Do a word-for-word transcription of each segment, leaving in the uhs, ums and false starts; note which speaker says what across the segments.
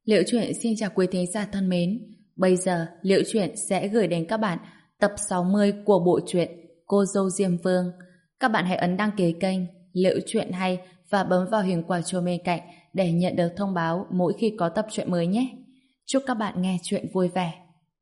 Speaker 1: Liễu Chuyện xin chào quý thính giả thân mến. Bây giờ Liễu Chuyện sẽ gửi đến các bạn tập sáu mươi của bộ truyện Cô dâu Diêm Vương. Các bạn hãy ấn đăng ký kênh Liễu Chuyện hay và bấm vào hình quả chuông bên cạnh để nhận được thông báo mỗi khi có tập truyện mới nhé. Chúc các bạn nghe chuyện vui vẻ.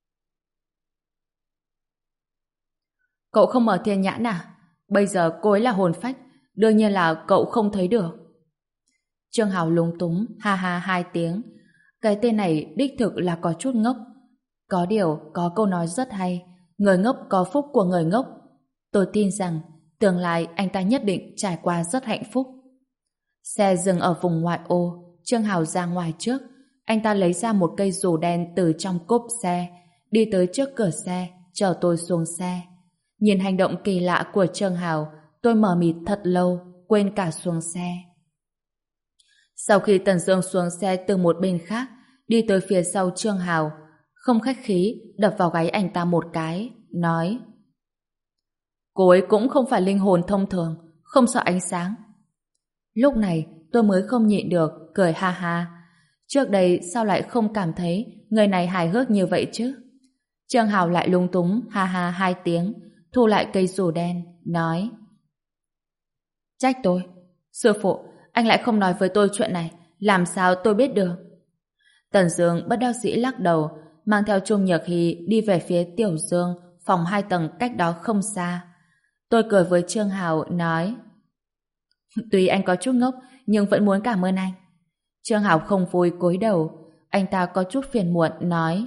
Speaker 1: Cậu không mở thiên nhãn à? Bây giờ cô ấy là hồn phách, đương nhiên là cậu không thấy được. Trương Hào lúng túng ha ha hai tiếng. Cái tên này đích thực là có chút ngốc. Có điều có câu nói rất hay, người ngốc có phúc của người ngốc. Tôi tin rằng tương lai anh ta nhất định trải qua rất hạnh phúc. Xe dừng ở vùng ngoại ô. Trương Hào ra ngoài trước. Anh ta lấy ra một cây dù đen từ trong cốp xe, đi tới trước cửa xe, chở tôi xuống xe. Nhìn hành động kỳ lạ của Trương Hào, tôi mờ mịt thật lâu, quên cả xuống xe. Sau khi Tần Dương xuống xe từ một bên khác, đi tới phía sau Trương Hào, không khách khí đập vào gáy anh ta một cái, nói: cô ấy cũng không phải linh hồn thông thường, không sợ ánh sáng. Lúc này tôi mới không nhịn được, cười ha ha. Trước đây sao lại không cảm thấy người này hài hước như vậy chứ? Trương Hào lại lung túng ha ha hai tiếng, thu lại cây dù đen, nói: trách tôi. Sư phụ, anh lại không nói với tôi chuyện này, làm sao tôi biết được? Tần Dương bất đắc dĩ lắc đầu, mang theo Trung Nhược Hy đi về phía Tiểu Dương, phòng hai tầng cách đó không xa. Tôi cười với Trương Hào, nói: tuy anh có chút ngốc, nhưng vẫn muốn cảm ơn anh. Trương Hào không vui cúi đầu, anh ta có chút phiền muộn, nói: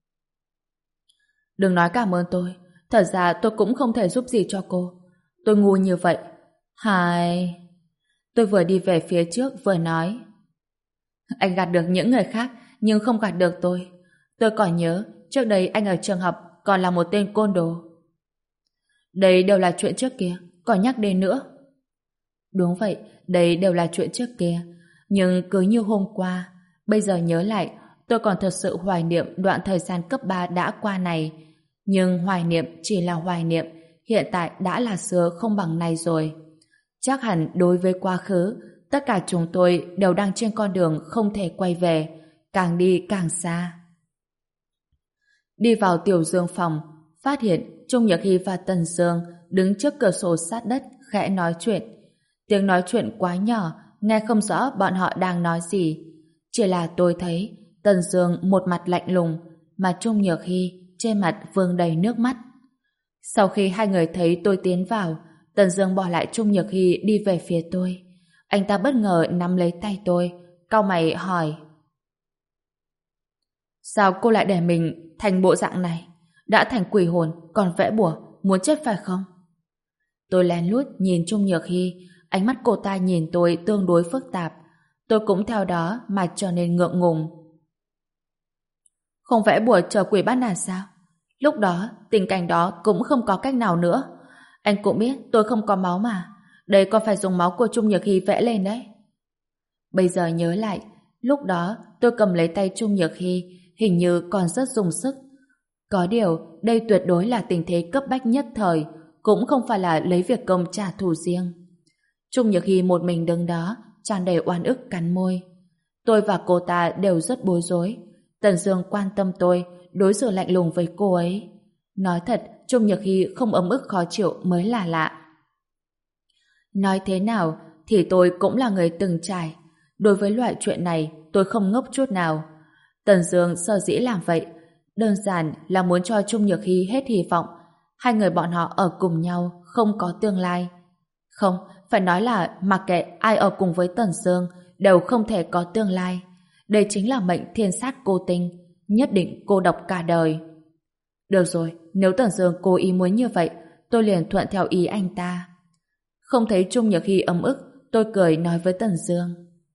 Speaker 1: đừng nói cảm ơn tôi, thật ra tôi cũng không thể giúp gì cho cô. Tôi ngu như vậy. Hai... Tôi vừa đi về phía trước vừa nói: anh gạt được những người khác, nhưng không gạt được tôi. Tôi còn nhớ, trước đây anh ở trường học còn là một tên côn đồ. Đây đều là chuyện trước kia, còn nhắc đến nữa. Đúng vậy, đây đều là chuyện trước kia. Nhưng cứ như hôm qua, bây giờ nhớ lại, tôi còn thật sự hoài niệm đoạn thời gian cấp ba đã qua này. Nhưng hoài niệm chỉ là hoài niệm, hiện tại đã là xưa không bằng nay rồi. Chắc hẳn đối với quá khứ, tất cả chúng tôi đều đang trên con đường không thể quay về, càng đi càng xa. Đi vào Tiểu Dương phòng, phát hiện Trung Nhược Hy và Tần Dương đứng trước cửa sổ sát đất khẽ nói chuyện. Tiếng nói chuyện quá nhỏ, nghe không rõ bọn họ đang nói gì. Chỉ là tôi thấy Tần Dương một mặt lạnh lùng, mà Trung Nhược Hy trên mặt vương đầy nước mắt. Sau khi hai người thấy tôi tiến vào, Tần Dương bỏ lại Trung Nhược Hy đi về phía tôi. Anh ta bất ngờ nắm lấy tay tôi, cau mày hỏi: sao cô lại để mình thành bộ dạng này? Đã thành quỷ hồn, còn vẽ bùa, muốn chết phải không? Tôi lén lút nhìn Trung Nhược Hy, ánh mắt cô ta nhìn tôi tương đối phức tạp. Tôi cũng theo đó mà trở nên ngượng ngùng. Không vẽ bùa chờ quỷ bắt nạt sao? Lúc đó, tình cảnh đó cũng không có cách nào nữa. Anh cũng biết tôi không có máu mà. Đây còn phải dùng máu của Trung Nhược Hy vẽ lên đấy. Bây giờ nhớ lại, lúc đó tôi cầm lấy tay Trung Nhược Hy, hình như còn rất dùng sức. Có điều, đây tuyệt đối là tình thế cấp bách nhất thời, cũng không phải là lấy việc công trả thù riêng. Trung Nhược Hy một mình đứng đó, tràn đầy oan ức cắn môi. Tôi và cô ta đều rất bối rối. Tần Dương quan tâm tôi, đối xử lạnh lùng với cô ấy. Nói thật, Trung Nhược Hy không ấm ức khó chịu mới là lạ. Nói thế nào thì tôi cũng là người từng trải. Đối với loại chuyện này, tôi không ngốc chút nào. Tần Dương sở dĩ làm vậy, đơn giản là muốn cho Trung Nhược Hy hết hy vọng. Hai người bọn họ ở cùng nhau, không có tương lai. Không, phải nói là mặc kệ ai ở cùng với Tần Dương đều không thể có tương lai. Đây chính là mệnh thiên sát cô tinh, nhất định cô độc cả đời. Được rồi, nếu Tần Dương cố ý muốn như vậy, tôi liền thuận theo ý anh ta. Không thấy Trung Nhược Hy ấm ức, tôi cười nói với Tần Dương: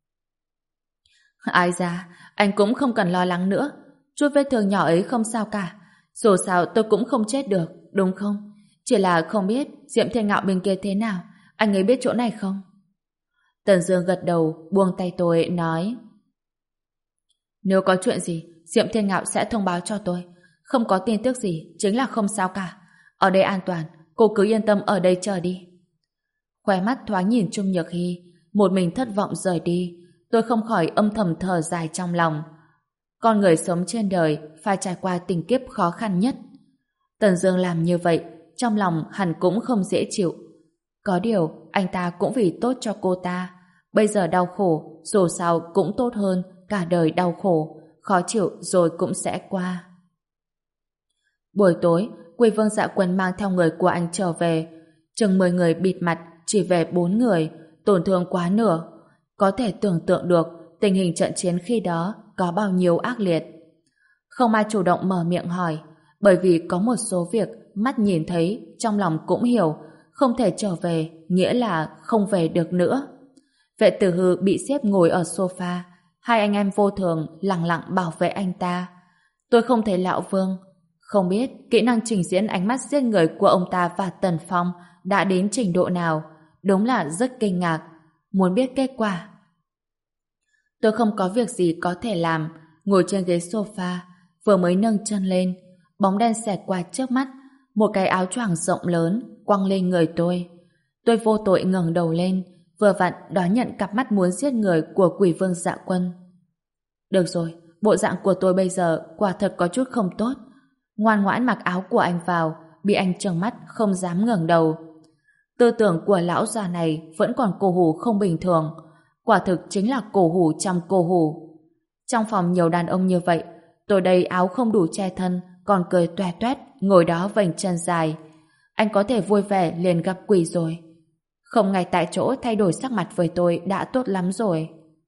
Speaker 1: ai ra, anh cũng không cần lo lắng nữa. Chút vết thương nhỏ ấy không sao cả. Dù sao tôi cũng không chết được, đúng không? Chỉ là không biết Diệm Thiên Ngạo bên kia thế nào. Anh ấy biết chỗ này không? Tần Dương gật đầu, buông tay tôi, nói: nếu có chuyện gì, Diệm Thiên Ngạo sẽ thông báo cho tôi. Không có tin tức gì, chính là không sao cả. Ở đây an toàn, cô cứ yên tâm ở đây chờ đi. Khóe mắt thoáng nhìn Trung Nhược Hy, một mình thất vọng rời đi. Tôi không khỏi âm thầm thở dài trong lòng. Con người sống trên đời phải trải qua tình kiếp khó khăn nhất. Tần Dương làm như vậy, trong lòng hẳn cũng không dễ chịu. Có điều, anh ta cũng vì tốt cho cô ta. Bây giờ đau khổ, dù sao cũng tốt hơn cả đời đau khổ, khó chịu rồi cũng sẽ qua. Buổi tối, Quỳ Vương Dạ Quân mang theo người của anh trở về. Chừng mười người bịt mặt, chỉ về bốn người, tổn thương quá nửa. Có thể tưởng tượng được tình hình trận chiến khi đó có bao nhiêu ác liệt. Không ai chủ động mở miệng hỏi, bởi vì có một số việc mắt nhìn thấy, trong lòng cũng hiểu, không thể trở về, nghĩa là không về được nữa. Vệ Tử Hư bị xếp ngồi ở sofa, hai anh em vô thường lặng lặng bảo vệ anh ta. Tôi không thấy Lão Vương, không biết kỹ năng trình diễn ánh mắt giết người của ông ta và Tần Phong đã đến trình độ nào, đúng là rất kinh ngạc, muốn biết kết quả. Tôi không có việc gì có thể làm, ngồi trên ghế sofa, vừa mới nâng chân lên, bóng đen xẹt qua trước mắt, một cái áo choàng rộng lớn quăng lên người tôi. Tôi vô tội ngẩng đầu lên, vừa vặn đón nhận cặp mắt muốn giết người của Quỷ Vương Dạ Quân. Được rồi, bộ dạng của tôi bây giờ quả thật có chút không tốt. Ngoan ngoãn mặc áo của anh vào, bị anh trừng mắt không dám ngẩng đầu. Tư tưởng của lão già này vẫn còn cổ hủ không bình thường, quả thực chính là cổ hủ trong cổ hủ. Trong phòng nhiều đàn ông như vậy, tôi đây áo không đủ che thân, còn cười toe toét ngồi đó vành chân dài. Anh có thể vui vẻ liền gặp quỷ rồi. Không ngay tại chỗ thay đổi sắc mặt với tôi đã tốt lắm rồi.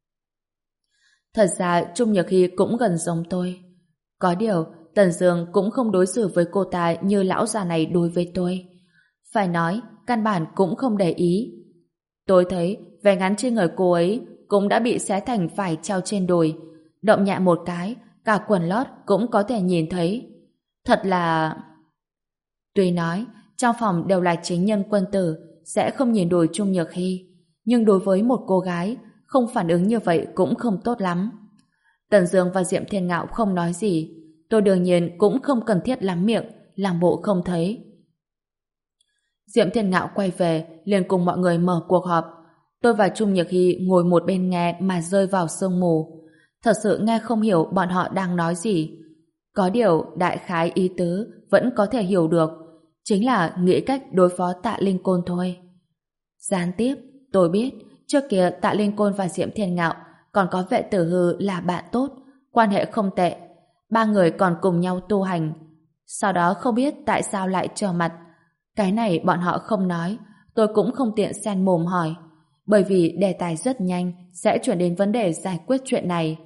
Speaker 1: Thật ra Trung Nhược Hy cũng gần giống tôi. Có điều Tần Dương cũng không đối xử với cô ta như lão già này đối với tôi. Phải nói, căn bản cũng không để ý. Tôi thấy vẻ ngắn trên người cô ấy cũng đã bị xé thành vải treo trên đùi. Động nhẹ một cái, cả quần lót cũng có thể nhìn thấy. Thật là... Tuy nói, trong phòng đều là chính nhân quân tử, sẽ không nhìn đùi Trung Nhược Hy. Nhưng đối với một cô gái, không phản ứng như vậy cũng không tốt lắm. Tần Dương và Diệm Thiên Ngạo không nói gì. Tôi đương nhiên cũng không cần thiết lắm miệng, làm bộ không thấy. Diệm Thiên Ngạo quay về, liền cùng mọi người mở cuộc họp. Tôi và Trung Nhược Hy ngồi một bên nghe mà rơi vào sương mù. Thật sự nghe không hiểu bọn họ đang nói gì. Có điều đại khái ý tứ vẫn có thể hiểu được, chính là nghĩ cách đối phó Tạ Linh Côn thôi. Gián tiếp, tôi biết trước kia Tạ Linh Côn và Diệm Thiên Ngạo còn có Vệ Tử Hư là bạn tốt, quan hệ không tệ. Ba người còn cùng nhau tu hành. Sau đó không biết tại sao lại trở mặt. Cái này bọn họ không nói, tôi cũng không tiện xen mồm hỏi, bởi vì đề tài rất nhanh sẽ chuyển đến vấn đề giải quyết chuyện này.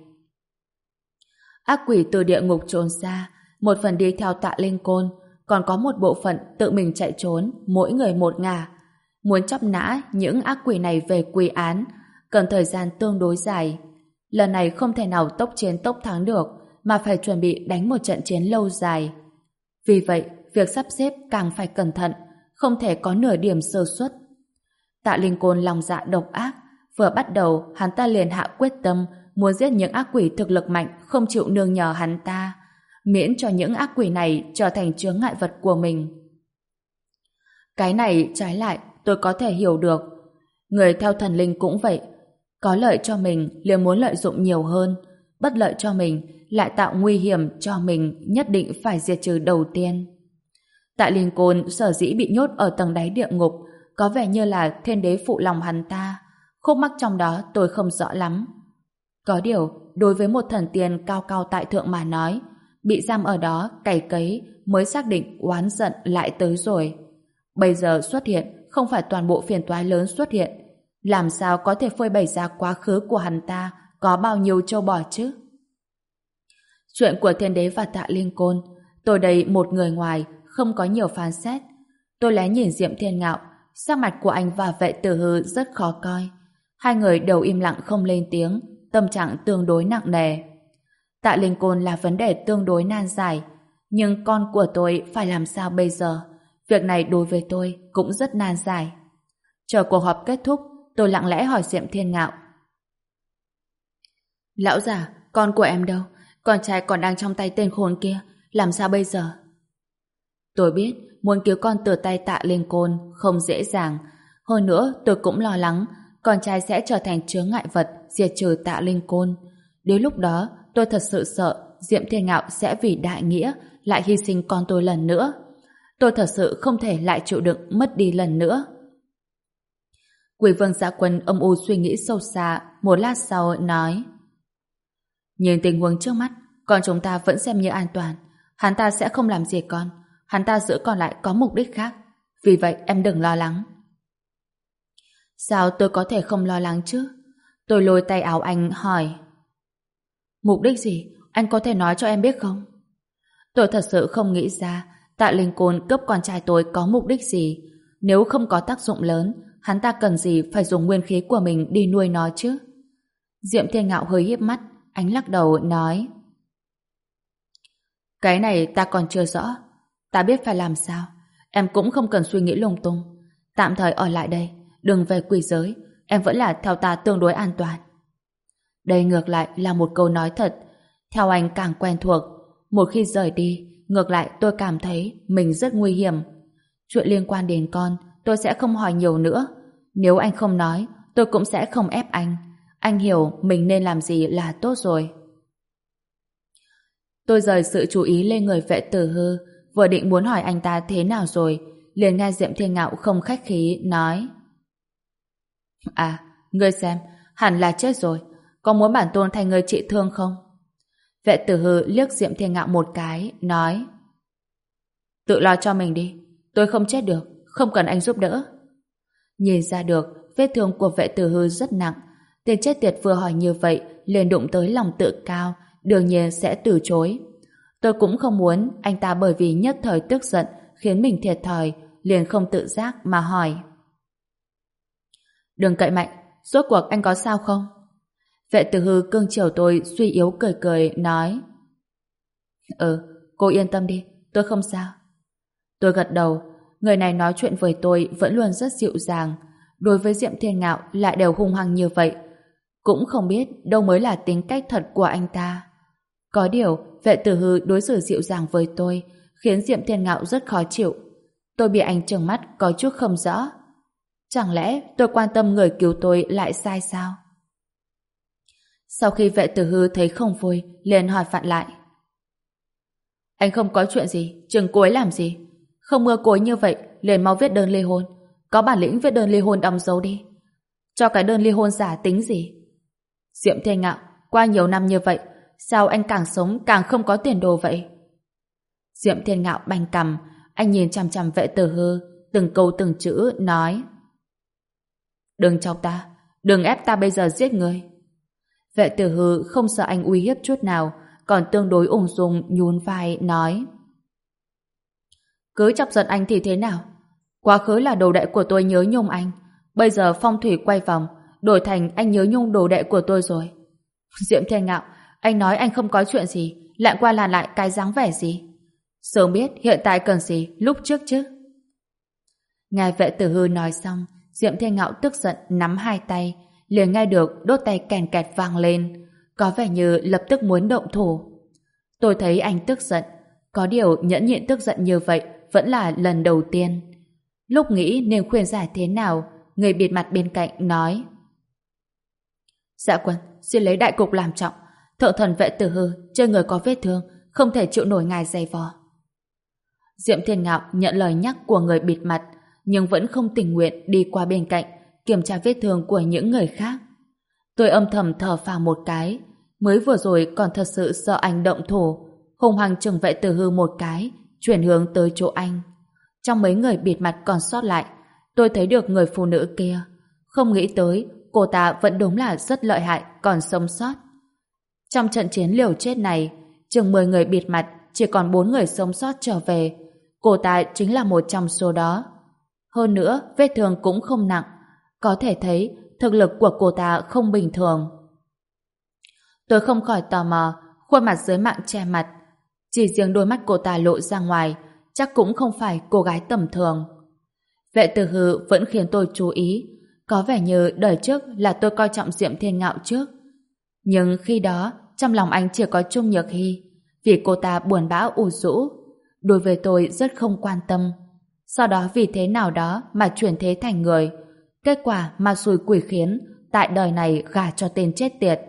Speaker 1: Ác quỷ từ địa ngục trốn ra, một phần đi theo Tạ Linh Côn, còn có một bộ phận tự mình chạy trốn, mỗi người một ngả. Muốn chóc nã những ác quỷ này về quy án, cần thời gian tương đối dài. Lần này không thể nào tốc chiến tốc thắng được, mà phải chuẩn bị đánh một trận chiến lâu dài. Vì vậy, việc sắp xếp càng phải cẩn thận, không thể có nửa điểm sơ suất. Tạ Linh Côn lòng dạ độc ác, vừa bắt đầu hắn ta liền hạ quyết tâm muốn giết những ác quỷ thực lực mạnh không chịu nương nhờ hắn ta, miễn cho những ác quỷ này trở thành chướng ngại vật của mình. Cái này trái lại tôi có thể hiểu được. Người theo thần linh cũng vậy, có lợi cho mình liền muốn lợi dụng nhiều hơn, bất lợi cho mình lại tạo nguy hiểm cho mình, nhất định phải diệt trừ đầu tiên. Tạ Linh Côn sở dĩ bị nhốt ở tầng đáy địa ngục, có vẻ như là thiên đế phụ lòng hắn ta. Khúc mắc trong đó tôi không rõ lắm. Có điều, đối với một thần tiên cao cao tại thượng mà nói, bị giam ở đó cày cấy mới xác định oán giận lại tới rồi. Bây giờ xuất hiện, không phải toàn bộ phiền toái lớn xuất hiện. Làm sao có thể phơi bày ra quá khứ của hắn ta có bao nhiêu trâu bò chứ? Chuyện của thiên đế và Tạ Linh Côn, tôi đây một người ngoài, không có nhiều phán xét. Tôi lén nhìn Diệm Thiên Ngạo, sắc mặt của anh và Vệ Tử Hư rất khó coi. Hai người đều im lặng không lên tiếng, tâm trạng tương đối nặng nề. Tạ Linh Côn là vấn đề tương đối nan giải, nhưng con của tôi phải làm sao bây giờ? Việc này đối với tôi cũng rất nan giải. Chờ cuộc họp kết thúc, tôi lặng lẽ hỏi Diệm Thiên Ngạo. Lão già, con của em đâu? Con trai còn đang trong tay tên khốn kia, làm sao bây giờ? Tôi biết muốn cứu con từ tay Tạ Linh Côn không dễ dàng. Hơn nữa tôi cũng lo lắng con trai sẽ trở thành chướng ngại vật diệt trừ Tạ Linh Côn. Đến lúc đó tôi thật sự sợ Diệm Thiên Ngạo sẽ vì đại nghĩa lại hy sinh con tôi lần nữa. Tôi thật sự không thể lại chịu đựng mất đi lần nữa. Quỷ Vương Dạ Quân âm u suy nghĩ sâu xa, một lát sau nói: nhìn tình huống trước mắt, con chúng ta vẫn xem như an toàn. Hắn ta sẽ không làm gì con. Hắn ta giữ con lại có mục đích khác. Vì vậy em đừng lo lắng. Sao tôi có thể không lo lắng chứ? Tôi lôi tay áo anh hỏi: mục đích gì? Anh có thể nói cho em biết không? Tôi thật sự không nghĩ ra Tạ Linh Côn cướp con trai tôi có mục đích gì. Nếu không có tác dụng lớn, hắn ta cần gì phải dùng nguyên khí của mình đi nuôi nó chứ? Diệm Thiên Ngạo hơi híp mắt, anh lắc đầu nói: cái này ta còn chưa rõ. Ta biết phải làm sao. Em cũng không cần suy nghĩ lung tung. Tạm thời ở lại đây, đừng về quỷ giới. Em vẫn là theo ta tương đối an toàn. Đây ngược lại là một câu nói thật. Theo anh càng quen thuộc, một khi rời đi, ngược lại tôi cảm thấy mình rất nguy hiểm. Chuyện liên quan đến con, tôi sẽ không hỏi nhiều nữa. Nếu anh không nói, tôi cũng sẽ không ép anh. Anh hiểu mình nên làm gì là tốt rồi. Tôi rời sự chú ý lên người Vệ Tử Hư, vừa định muốn hỏi anh ta thế nào rồi, liền nghe Diệm Thiên Ngạo không khách khí nói: à, ngươi xem, hẳn là chết rồi. Có muốn bản tôn thay ngươi trị thương không? Vệ Tử Hư liếc Diệm Thiên Ngạo một cái, nói: tự lo cho mình đi, tôi không chết được, không cần anh giúp đỡ. Nhìn ra được vết thương của Vệ Tử Hư rất nặng. Tên chết tiệt vừa hỏi như vậy liền đụng tới lòng tự cao, đương nhiên sẽ từ chối. Tôi cũng không muốn anh ta bởi vì nhất thời tức giận khiến mình thiệt thòi, liền không tự giác mà hỏi: đừng cậy mạnh, rốt cuộc anh có sao không? Vệ Tử Hư cưng chiều tôi, suy yếu cười cười nói: ừ, cô yên tâm đi, tôi không sao. Tôi gật đầu. Người này nói chuyện với tôi vẫn luôn rất dịu dàng, đối với Diệm Thiên Ngạo lại đều hung hăng như vậy. Cũng không biết đâu mới là tính cách thật của anh ta. Có điều Vệ Tử Hư đối xử dịu dàng với tôi khiến Diệm Thiên Ngạo rất khó chịu. Tôi bị anh trừng mắt có chút không rõ. Chẳng lẽ tôi quan tâm người cứu tôi lại sai sao? Sau khi Vệ Tử Hư thấy không vui, liền hỏi vặn lại: anh không có chuyện gì, chừng cô ấy làm gì? Không mưa cối như vậy, liền mau viết đơn ly hôn. Có bản lĩnh viết đơn ly hôn đóng dấu đi. Cho cái đơn ly hôn giả tính gì? Diệm Thiên Ngạo, qua nhiều năm như vậy, sao anh càng sống càng không có tiền đồ vậy? Diệm Thiên Ngạo bành cằm, anh nhìn chằm chằm Vệ Tử Hư, từng câu từng chữ nói: đừng chọc ta, đừng ép ta bây giờ giết người. Vệ Tử Hư không sợ anh uy hiếp chút nào, còn tương đối ung dung nhún vai nói: cứ chọc giận anh thì thế nào? Quá khứ là đồ đệ của tôi nhớ nhung anh, bây giờ phong thủy quay vòng, đổi thành anh nhớ nhung đồ đệ của tôi rồi. Diệm Thiên Ngạo, anh nói anh không có chuyện gì, lại qua làn lại cái dáng vẻ gì? Sớm biết hiện tại cần gì lúc trước chứ? Nghe Vệ Tử Hư nói xong, Diệm Thiên Ngạo tức giận nắm hai tay, liền nghe được đốt tay kèn kẹt vang lên, có vẻ như lập tức muốn động thủ. Tôi thấy anh tức giận, có điều nhẫn nhịn tức giận như vậy vẫn là lần đầu tiên. Lúc nghĩ nên khuyên giải thế nào, người bịt mặt bên cạnh nói: Dạ Quân, xin lấy đại cục làm trọng. Thượng thần Vệ Tử Hư trên người có vết thương, không thể chịu nổi ngài giày vò. Diệm Thiên Ngạo nhận lời nhắc của người bịt mặt, nhưng vẫn không tình nguyện đi qua bên cạnh kiểm tra vết thương của những người khác. Tôi âm thầm thở phào một cái, mới vừa rồi còn thật sự sợ anh động thủ, hùng hăng chừng Vệ Tử Hư một cái, chuyển hướng tới chỗ anh. Trong mấy người bịt mặt còn sót lại, tôi thấy được người phụ nữ kia, không nghĩ tới cô ta vẫn đúng là rất lợi hại, còn sống sót. Trong trận chiến liều chết này, chừng mười người bịt mặt, chỉ còn bốn người sống sót trở về. Cô ta chính là một trong số đó. Hơn nữa, vết thương cũng không nặng. Có thể thấy thực lực của cô ta không bình thường. Tôi không khỏi tò mò, khuôn mặt dưới mạng che mặt. Chỉ riêng đôi mắt cô ta lộ ra ngoài, chắc cũng không phải cô gái tầm thường. Vệ Tử Hư vẫn khiến tôi chú ý. Có vẻ như đời trước là tôi coi trọng Diệm Thiên Ngạo trước. Nhưng khi đó, trong lòng anh chỉ có Trung Nhược Hy, vì cô ta buồn bã u rũ. Đối với tôi rất không quan tâm. Sau đó vì thế nào đó mà chuyển thế thành người. Kết quả mà xui quỷ khiến, tại đời này gả cho tên chết tiệt.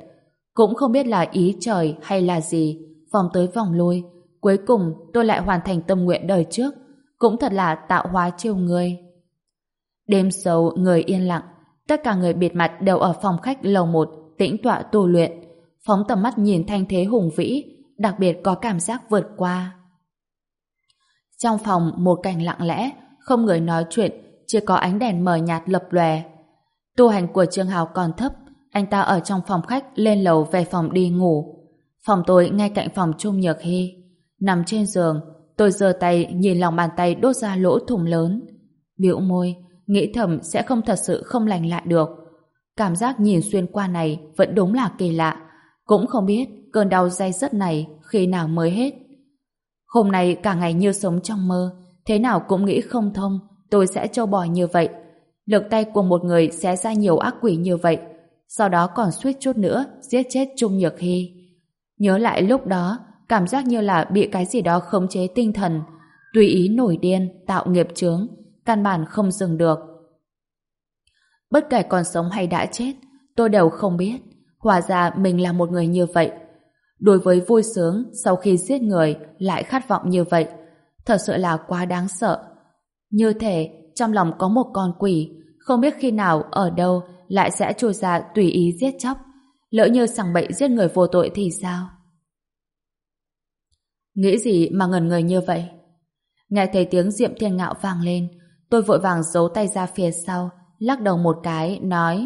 Speaker 1: Cũng không biết là ý trời hay là gì, vòng tới vòng lui, cuối cùng tôi lại hoàn thành tâm nguyện đời trước, cũng thật là tạo hóa trêu người. Đêm sâu người yên lặng, tất cả người bịt mặt đều ở phòng khách lầu một tĩnh tọa tu luyện, phóng tầm mắt nhìn thanh thế hùng vĩ, đặc biệt có cảm giác vượt qua. Trong phòng một cảnh lặng lẽ, không người nói chuyện, chỉ có ánh đèn mờ nhạt lập lòe. Tu hành của Trương Hào còn thấp, anh ta ở trong phòng khách lên lầu về phòng đi ngủ. Phòng tôi ngay cạnh phòng Trung Nhược Hy. Nằm trên giường, tôi giơ tay nhìn lòng bàn tay đốt ra lỗ thủng lớn. Bĩu môi, nghĩ thầm sẽ không thật sự không lành lại được. Cảm giác nhìn xuyên qua này vẫn đúng là kỳ lạ. Cũng không biết cơn đau day dứt này khi nào mới hết. Hôm nay cả ngày như sống trong mơ, thế nào cũng nghĩ không thông tôi sẽ trâu bò như vậy. Lực tay của một người xé ra nhiều ác quỷ như vậy, sau đó còn suýt chút nữa giết chết Trung Nhược Hy. Nhớ lại lúc đó, cảm giác như là bị cái gì đó khống chế tinh thần, tùy ý nổi điên, tạo nghiệp chướng, căn bản không dừng được. Bất kể còn sống hay đã chết, tôi đều không biết, hóa ra mình là một người như vậy. Đối với vui sướng sau khi giết người lại khát vọng như vậy, thật sự là quá đáng sợ. Như thể trong lòng có một con quỷ, không biết khi nào ở đâu lại sẽ trôi ra tùy ý giết chóc. Lỡ như sằng bậy giết người vô tội thì sao? Nghĩ gì mà ngẩn người như vậy? Nghe thấy tiếng Diệm Thiên Ngạo vang lên, tôi vội vàng giấu tay ra phía sau, lắc đầu một cái, nói: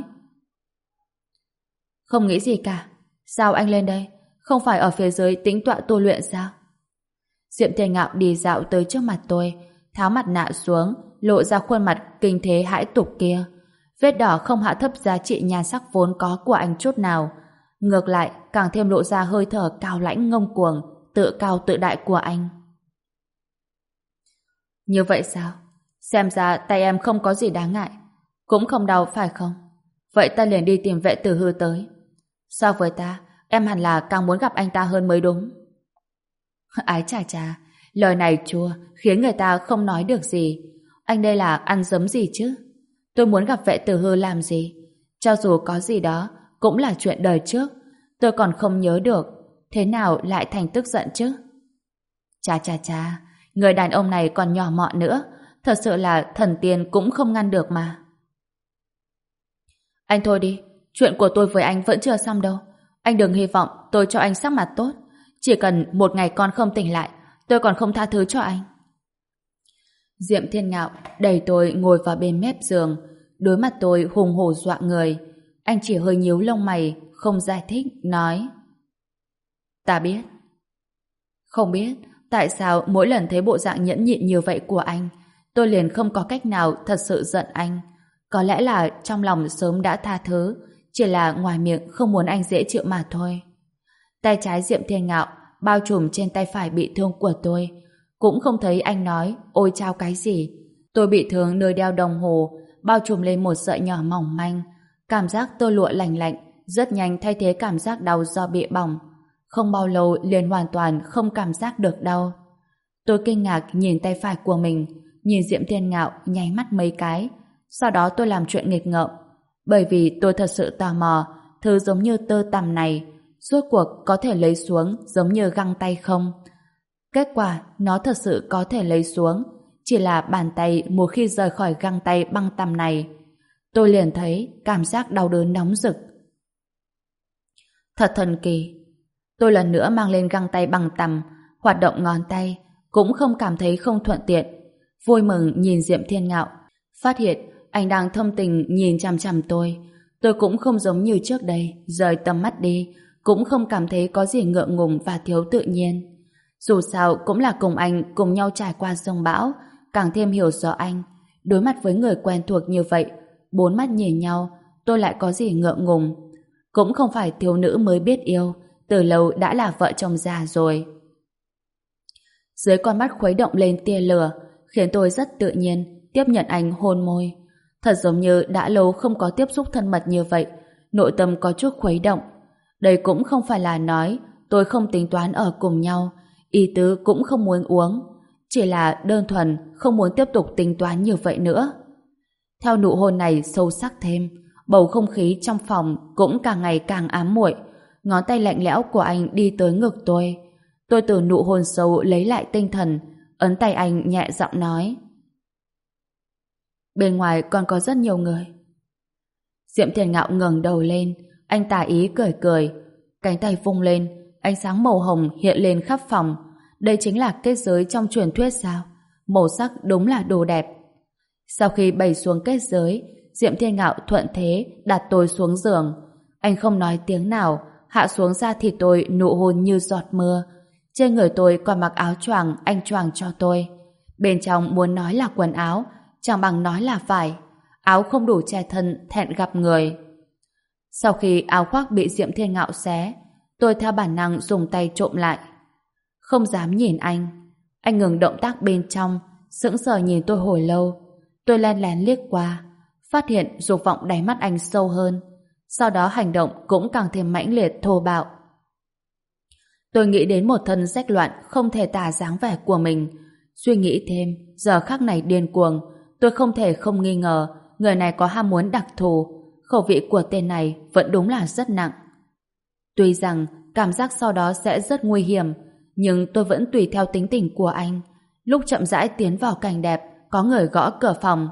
Speaker 1: Không nghĩ gì cả. Sao anh lên đây? Không phải ở phía dưới tĩnh tọa tu luyện sao? Diệm Thiên Ngạo đi dạo tới trước mặt tôi, tháo mặt nạ xuống, lộ ra khuôn mặt kinh thế hãi tục kia. Vết đỏ không hạ thấp giá trị nhan sắc vốn có của anh chút nào. Ngược lại, càng thêm lộ ra hơi thở cao lãnh ngông cuồng, tự cao tự đại của anh. Như vậy sao? Xem ra tay em không có gì đáng ngại. Cũng không đau phải không? Vậy ta liền đi tìm Vệ Tử Hư tới. So với ta, em hẳn là càng muốn gặp anh ta hơn mới đúng. Ái chà chà, lời này chua, khiến người ta không nói được gì. Anh đây là ăn dấm gì chứ? Tôi muốn gặp Vệ Tử Hư làm gì? Cho dù có gì đó, cũng là chuyện đời trước. Tôi còn không nhớ được, thế nào lại thành tức giận chứ? Chà chà chà, người đàn ông này còn nhỏ mọn nữa, thật sự là thần tiên cũng không ngăn được mà. Anh thôi đi, chuyện của tôi với anh vẫn chưa xong đâu. Anh đừng hy vọng tôi cho anh sắc mặt tốt. Chỉ cần một ngày con không tỉnh lại, tôi còn không tha thứ cho anh. Diệm Thiên Ngạo đẩy tôi ngồi vào bên mép giường, đối mặt tôi hùng hổ dọa người. Anh chỉ hơi nhíu lông mày, không giải thích, nói: Ta biết. Không biết tại sao mỗi lần thấy bộ dạng nhẫn nhịn như vậy của anh, tôi liền không có cách nào thật sự giận anh. Có lẽ là trong lòng sớm đã tha thứ, chỉ là ngoài miệng không muốn anh dễ chịu mà thôi. Tay trái Diệm Thiên Ngạo bao trùm trên tay phải bị thương của tôi. Cũng không thấy anh nói ôi chao cái gì. Tôi bị thương nơi đeo đồng hồ, bao trùm lên một sợi nhỏ mỏng manh. Cảm giác tơ lụa lành lạnh rất nhanh thay thế cảm giác đau do bị bỏng. Không bao lâu liền hoàn toàn không cảm giác được đau. Tôi kinh ngạc nhìn tay phải của mình, nhìn Diệm Thiên Ngạo nháy mắt mấy cái. Sau đó tôi làm chuyện nghịch ngợm, bởi vì tôi thật sự tò mò thứ giống như tơ tằm này rốt cuộc có thể lấy xuống giống như găng tay không. Kết quả nó thật sự có thể lấy xuống, chỉ là bàn tay một khi rời khỏi găng tay băng tằm này, tôi liền thấy cảm giác đau đớn nóng rực. Thật thần kỳ. Tôi lần nữa mang lên găng tay băng tằm, hoạt động ngón tay, cũng không cảm thấy không thuận tiện. Vui mừng nhìn Diệm Thiên Ngạo, phát hiện anh đang thâm tình nhìn chằm chằm tôi. Tôi cũng không giống như trước đây, rời tầm mắt đi, cũng không cảm thấy có gì ngượng ngùng và thiếu tự nhiên. Dù sao cũng là cùng anh cùng nhau trải qua giông bão, càng thêm hiểu rõ anh. Đối mặt với người quen thuộc như vậy, bốn mắt nhìn nhau, tôi lại có gì ngượng ngùng. Cũng không phải thiếu nữ mới biết yêu, từ lâu đã là vợ chồng già rồi. Dưới con mắt khuấy động lên tia lửa, khiến tôi rất tự nhiên tiếp nhận anh hôn môi. Thật giống như đã lâu không có tiếp xúc thân mật như vậy, nội tâm có chút khuấy động. Đây cũng không phải là nói tôi không tính toán ở cùng nhau, ý tứ cũng không muốn uống, chỉ là đơn thuần không muốn tiếp tục tính toán như vậy nữa. Theo nụ hôn này sâu sắc thêm, bầu không khí trong phòng cũng càng ngày càng ám muội. ngón tay lạnh lẽo của anh đi tới ngực tôi. Tôi từ nụ hôn sâu lấy lại tinh thần, ấn tay anh nhẹ giọng nói. Bên ngoài còn có rất nhiều người. Diệm Thiên Ngạo ngẩng đầu lên, anh tà ý cười cười, cánh tay vung lên, ánh sáng màu hồng hiện lên khắp phòng. Đây chính là kết giới trong truyền thuyết sao? Màu sắc đúng là đồ đẹp. Sau khi bày xuống kết giới, Diệm Thiên Ngạo thuận thế đặt tôi xuống giường. Anh không nói tiếng nào, hạ xuống da thịt tôi nụ hôn như giọt mưa. Trên người tôi còn mặc áo choàng anh choàng cho tôi. Bên trong muốn nói là quần áo, chẳng bằng nói là vải. Áo không đủ che thân, thẹn gặp người. Sau khi áo khoác bị Diệm Thiên Ngạo xé, tôi theo bản năng dùng tay trộm lại. Không dám nhìn anh. Anh ngừng động tác bên trong, sững sờ nhìn tôi hồi lâu. Tôi len lén liếc qua, phát hiện dục vọng đáy mắt anh sâu hơn. Sau đó hành động cũng càng thêm mãnh liệt thô bạo. Tôi nghĩ đến một thân rách loạn không thể tả dáng vẻ của mình. Suy nghĩ thêm, giờ khắc này điên cuồng. Tôi không thể không nghi ngờ người này có ham muốn đặc thù. Khẩu vị của tên này vẫn đúng là rất nặng. Tuy rằng cảm giác sau đó sẽ rất nguy hiểm, nhưng tôi vẫn tùy theo tính tình của anh. Lúc chậm rãi tiến vào cảnh đẹp, có người gõ cửa phòng.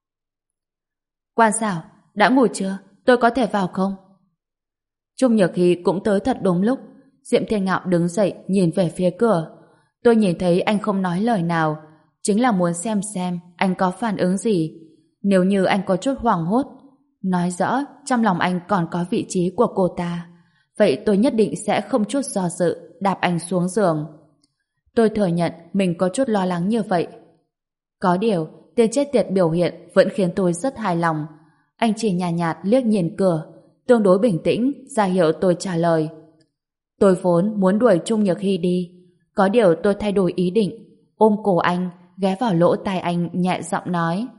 Speaker 1: Quan Sảo, đã ngủ chưa? Tôi có thể vào không? Trung Nhược Hy cũng tới thật đúng lúc. Diệm Thiên Ngạo đứng dậy nhìn về phía cửa. Tôi nhìn thấy anh không nói lời nào, chính là muốn xem xem anh có phản ứng gì. Nếu như anh có chút hoảng hốt, nói rõ trong lòng anh còn có vị trí của cô ta, vậy tôi nhất định sẽ không chút do dự đạp anh xuống giường. Tôi thừa nhận mình có chút lo lắng như vậy. Có điều, tên chết tiệt biểu hiện vẫn khiến tôi rất hài lòng. Anh chỉ nhàn nhạt, nhạt liếc nhìn cửa, tương đối bình tĩnh, ra hiệu tôi trả lời. Tôi vốn muốn đuổi Trung Nhược Hy đi, có điều tôi thay đổi ý định, ôm cổ anh, ghé vào lỗ tai anh nhẹ giọng nói.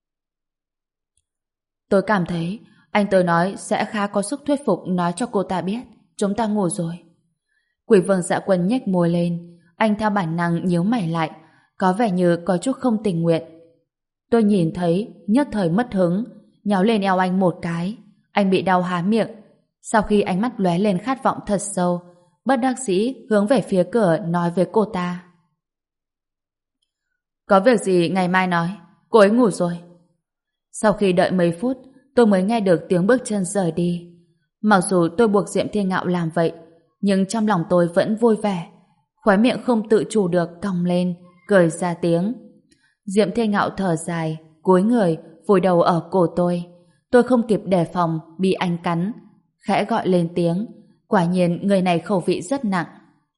Speaker 1: Tôi cảm thấy anh tới nói sẽ khá có sức thuyết phục nói cho cô ta biết chúng ta ngủ rồi. Quỷ Vương Dạ Quân nhếch môi lên, anh theo bản năng nhíu mày lại, có vẻ như có chút không tình nguyện. Tôi nhìn thấy, nhất thời mất hứng, nhào lên eo anh một cái. Anh bị đau há miệng. Sau khi ánh mắt lóe lên khát vọng thật sâu, bất đắc dĩ hướng về phía cửa nói với cô ta. Có việc gì ngày mai nói, cô ấy ngủ rồi. Sau khi đợi mấy phút, tôi mới nghe được tiếng bước chân rời đi. Mặc dù tôi buộc Diệm Thiên Ngạo làm vậy, nhưng trong lòng tôi vẫn vui vẻ. Khóe miệng không tự chủ được cong lên, cười ra tiếng. Diệm Thiên Ngạo thở dài, cúi người, vùi đầu ở cổ tôi. Tôi không kịp đề phòng, bị anh cắn. Khẽ gọi lên tiếng. Quả nhiên người này khẩu vị rất nặng.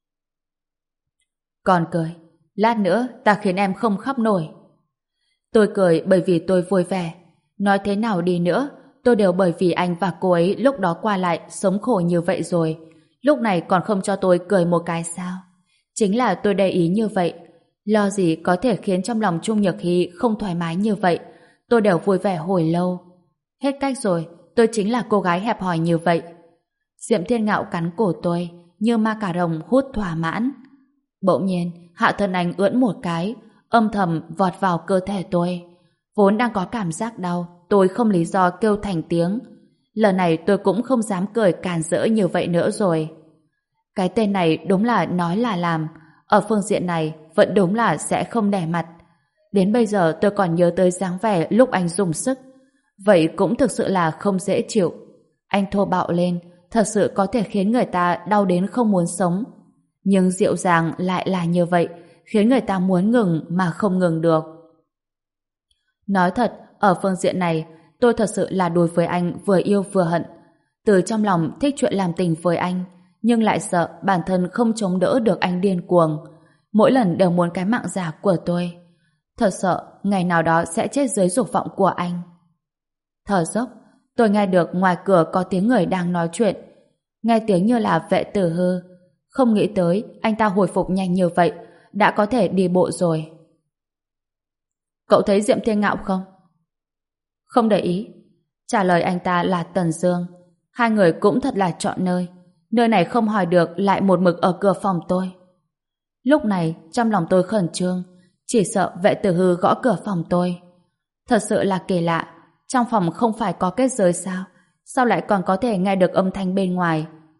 Speaker 1: Còn cười, lát nữa ta khiến em không khóc nổi. Tôi cười bởi vì tôi vui vẻ. Nói thế nào đi nữa, tôi đều bởi vì anh và cô ấy lúc đó qua lại sống khổ như vậy rồi. Lúc này còn không cho tôi cười một cái sao? Chính là tôi để ý như vậy. Lo gì có thể khiến trong lòng Trung Nhược Hy không thoải mái như vậy. Tôi đều vui vẻ hồi lâu. Hết cách rồi, tôi chính là cô gái hẹp hòi như vậy. Diệm Thiên Ngạo cắn cổ tôi, như ma cà rồng hút thỏa mãn. Bỗng nhiên, hạ thân anh ưỡn một cái, âm thầm vọt vào cơ thể tôi. Vốn đang có cảm giác đau, tôi không lý do kêu thành tiếng. Lần này tôi cũng không dám cười càn rỡ như vậy nữa rồi. Cái tên này đúng là nói là làm. Ở phương diện này vẫn đúng là sẽ không đẻ mặt. Đến bây giờ tôi còn nhớ tới dáng vẻ lúc anh dùng sức. Vậy cũng thực sự là không dễ chịu. Anh thô bạo lên, thật sự có thể khiến người ta đau đến không muốn sống. Nhưng dịu dàng lại là như vậy, khiến người ta muốn ngừng mà không ngừng được. Nói thật, ở phương diện này, tôi thật sự là đối với anh vừa yêu vừa hận. Từ trong lòng thích chuyện làm tình với anh, nhưng lại sợ bản thân không chống đỡ được anh điên cuồng. Mỗi lần đều muốn cái mạng giả của tôi. Thật sợ ngày nào đó sẽ chết dưới dục vọng của anh. Thở dốc, tôi nghe được ngoài cửa có tiếng người đang nói chuyện. Nghe tiếng như là Vệ Tử Hư. Không nghĩ tới anh ta hồi phục nhanh như vậy, đã có thể đi bộ rồi. Cậu thấy Diệm Thiên Ngạo không? Không để ý. Trả lời anh ta là Tần Dương. Hai người cũng thật là chọn nơi. Nơi này không hỏi được lại một mực ở cửa phòng tôi. Lúc này trong lòng tôi khẩn trương, chỉ sợ Vệ Tử Hư gõ cửa phòng tôi. Thật sự là kỳ lạ, trong phòng không phải có kết giới sao? Sao lại còn có thể nghe được âm thanh bên ngoài?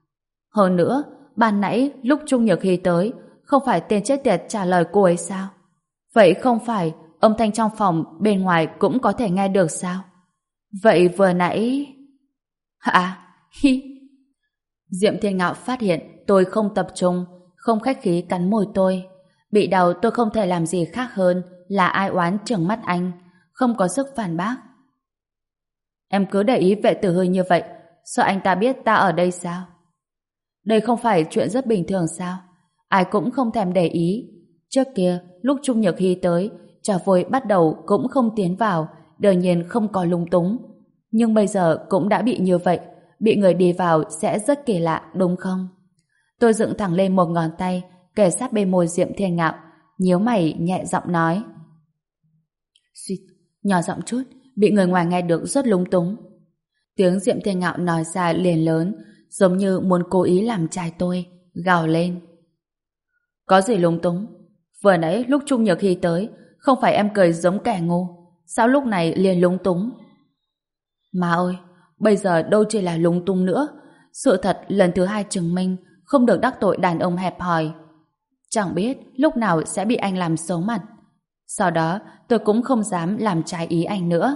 Speaker 1: Hơn nữa, ban nãy lúc Trung Nhược Hy tới, không phải tên chết tiệt trả lời cô ấy sao? Vậy không phải âm thanh trong phòng bên ngoài cũng có thể nghe được sao? Vậy vừa nãy... À, hi... Diệm Thiên Ngạo phát hiện tôi không tập trung, không khách khí cắn môi tôi. Bị đau tôi không thể làm gì khác hơn là ai oán trừng mắt anh, không có sức phản bác. Em cứ để ý Vệ Tử Hư như vậy, sợ anh ta biết ta ở đây sao? Đây không phải chuyện rất bình thường sao? Ai cũng không thèm để ý. Trước kia, lúc Trung Nhược Hy tới, trà vôi bắt đầu cũng không tiến vào, đương nhiên không có lung túng. Nhưng bây giờ cũng đã bị như vậy, bị người đi vào sẽ rất kỳ lạ, đúng không? Tôi dựng thẳng lên một ngón tay, kề sát bên môi Diệm Thiên Ngạo, nhíu mày nhẹ giọng nói. Xịt, nhỏ giọng chút, bị người ngoài nghe được rất lung túng. Tiếng Diệm Thiên Ngạo nói ra liền lớn, giống như muốn cố ý làm trai tôi, gào lên. Có gì lung túng? Vừa nãy lúc Trung Nhược Hy tới, không phải em cười giống kẻ ngu, sao lúc này liền lung túng? Mà ơi, bây giờ đâu chỉ là lung tung nữa, sự thật lần thứ hai chứng minh không được đắc tội đàn ông hẹp hòi. Chẳng biết lúc nào sẽ bị anh làm xấu mặt. Sau đó tôi cũng không dám làm trái ý anh nữa.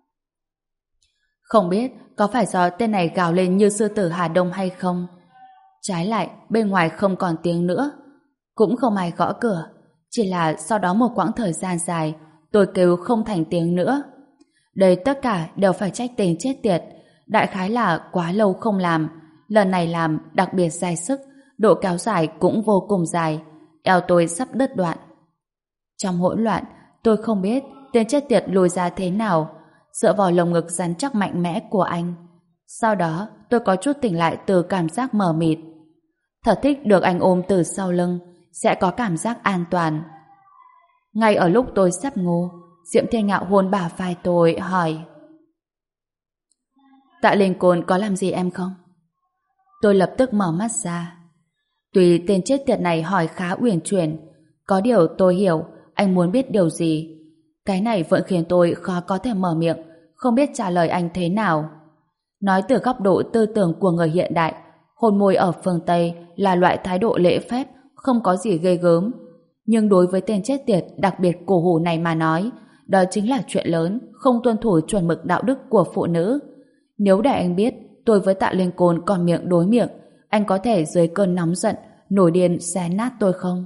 Speaker 1: Không biết có phải do tên này gào lên như sư tử Hà Đông hay không? Trái lại, bên ngoài không còn tiếng nữa. Cũng không ai gõ cửa. Chỉ là sau đó một quãng thời gian dài, tôi kêu không thành tiếng nữa. Đây tất cả đều phải trách tên chết tiệt. Đại khái là quá lâu không làm. Lần này làm đặc biệt dài sức, độ kéo dài cũng vô cùng dài. Eo tôi sắp đứt đoạn. Trong hỗn loạn, tôi không biết tên chết tiệt lùi ra thế nào, dựa vào lồng ngực rắn chắc mạnh mẽ của anh. Sau đó, tôi có chút tỉnh lại từ cảm giác mờ mịt. Thật thích được anh ôm từ sau lưng, sẽ có cảm giác an toàn. Ngay ở lúc tôi sắp ngủ, Diệm Thiên Ngạo hôn bả vai tôi, hỏi: Tạ Linh Côn có làm gì em không? Tôi lập tức mở mắt ra. Tuy tên chết tiệt này hỏi khá uyển chuyển, có điều tôi hiểu anh muốn biết điều gì. Cái này vẫn khiến tôi khó có thể mở miệng, không biết trả lời anh thế nào. Nói từ góc độ tư tưởng của người hiện đại, hôn môi ở phương Tây là loại thái độ lễ phép, không có gì ghê gớm. Nhưng đối với tên chết tiệt đặc biệt cổ hủ này mà nói, đó chính là chuyện lớn, không tuân thủ chuẩn mực đạo đức của phụ nữ. Nếu để anh biết tôi với Tạ Linh Côn còn miệng đối miệng, anh có thể dưới cơn nóng giận nổi điên xé nát tôi không?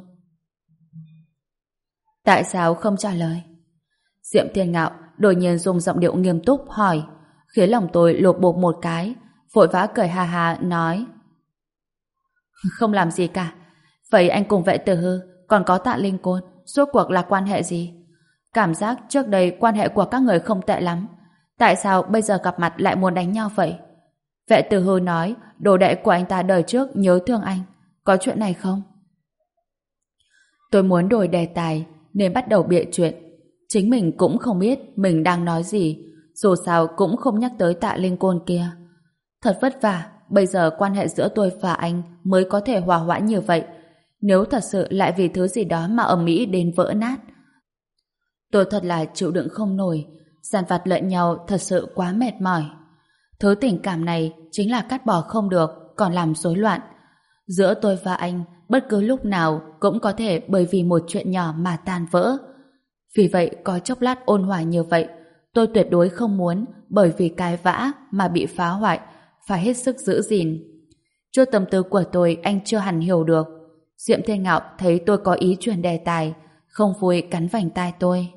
Speaker 1: Tại sao không trả lời? Diệm Thiên Ngạo đột nhiên dùng giọng điệu nghiêm túc hỏi, khiến lòng tôi lột bột một cái, vội vã cười ha ha nói: Không làm gì cả. Vậy anh cùng Vệ Tử Hư còn có Tạ Linh Côn rốt cuộc là quan hệ gì? Cảm giác trước đây quan hệ của các người không tệ lắm, tại sao bây giờ gặp mặt lại muốn đánh nhau vậy? Vệ Tử Hư nói đồ đệ của anh ta đời trước nhớ thương anh, có chuyện này không? Tôi muốn đổi đề tài nên bắt đầu bịa chuyện. Chính mình cũng không biết mình đang nói gì, dù sao cũng không nhắc tới Tạ Linh Côn kia. Thật vất vả, bây giờ quan hệ giữa tôi và anh mới có thể hòa hoãn như vậy. Nếu thật sự lại vì thứ gì đó mà ầm ĩ đến vỡ nát, tôi thật là chịu đựng không nổi. Dằn vặt lẫn nhau thật sự quá mệt mỏi. Thứ tình cảm này chính là cắt bỏ không được, còn làm rối loạn. Giữa tôi và anh bất cứ lúc nào cũng có thể bởi vì một chuyện nhỏ mà tan vỡ. Vì vậy có chốc lát ôn hòa như vậy, tôi tuyệt đối không muốn bởi vì cái vã mà bị phá hoại, phải hết sức giữ gìn. Chút tâm tư của tôi anh chưa hẳn hiểu được. Diệm Thiên Ngạo thấy tôi có ý chuyển đề tài, không vui cắn vành tai tôi.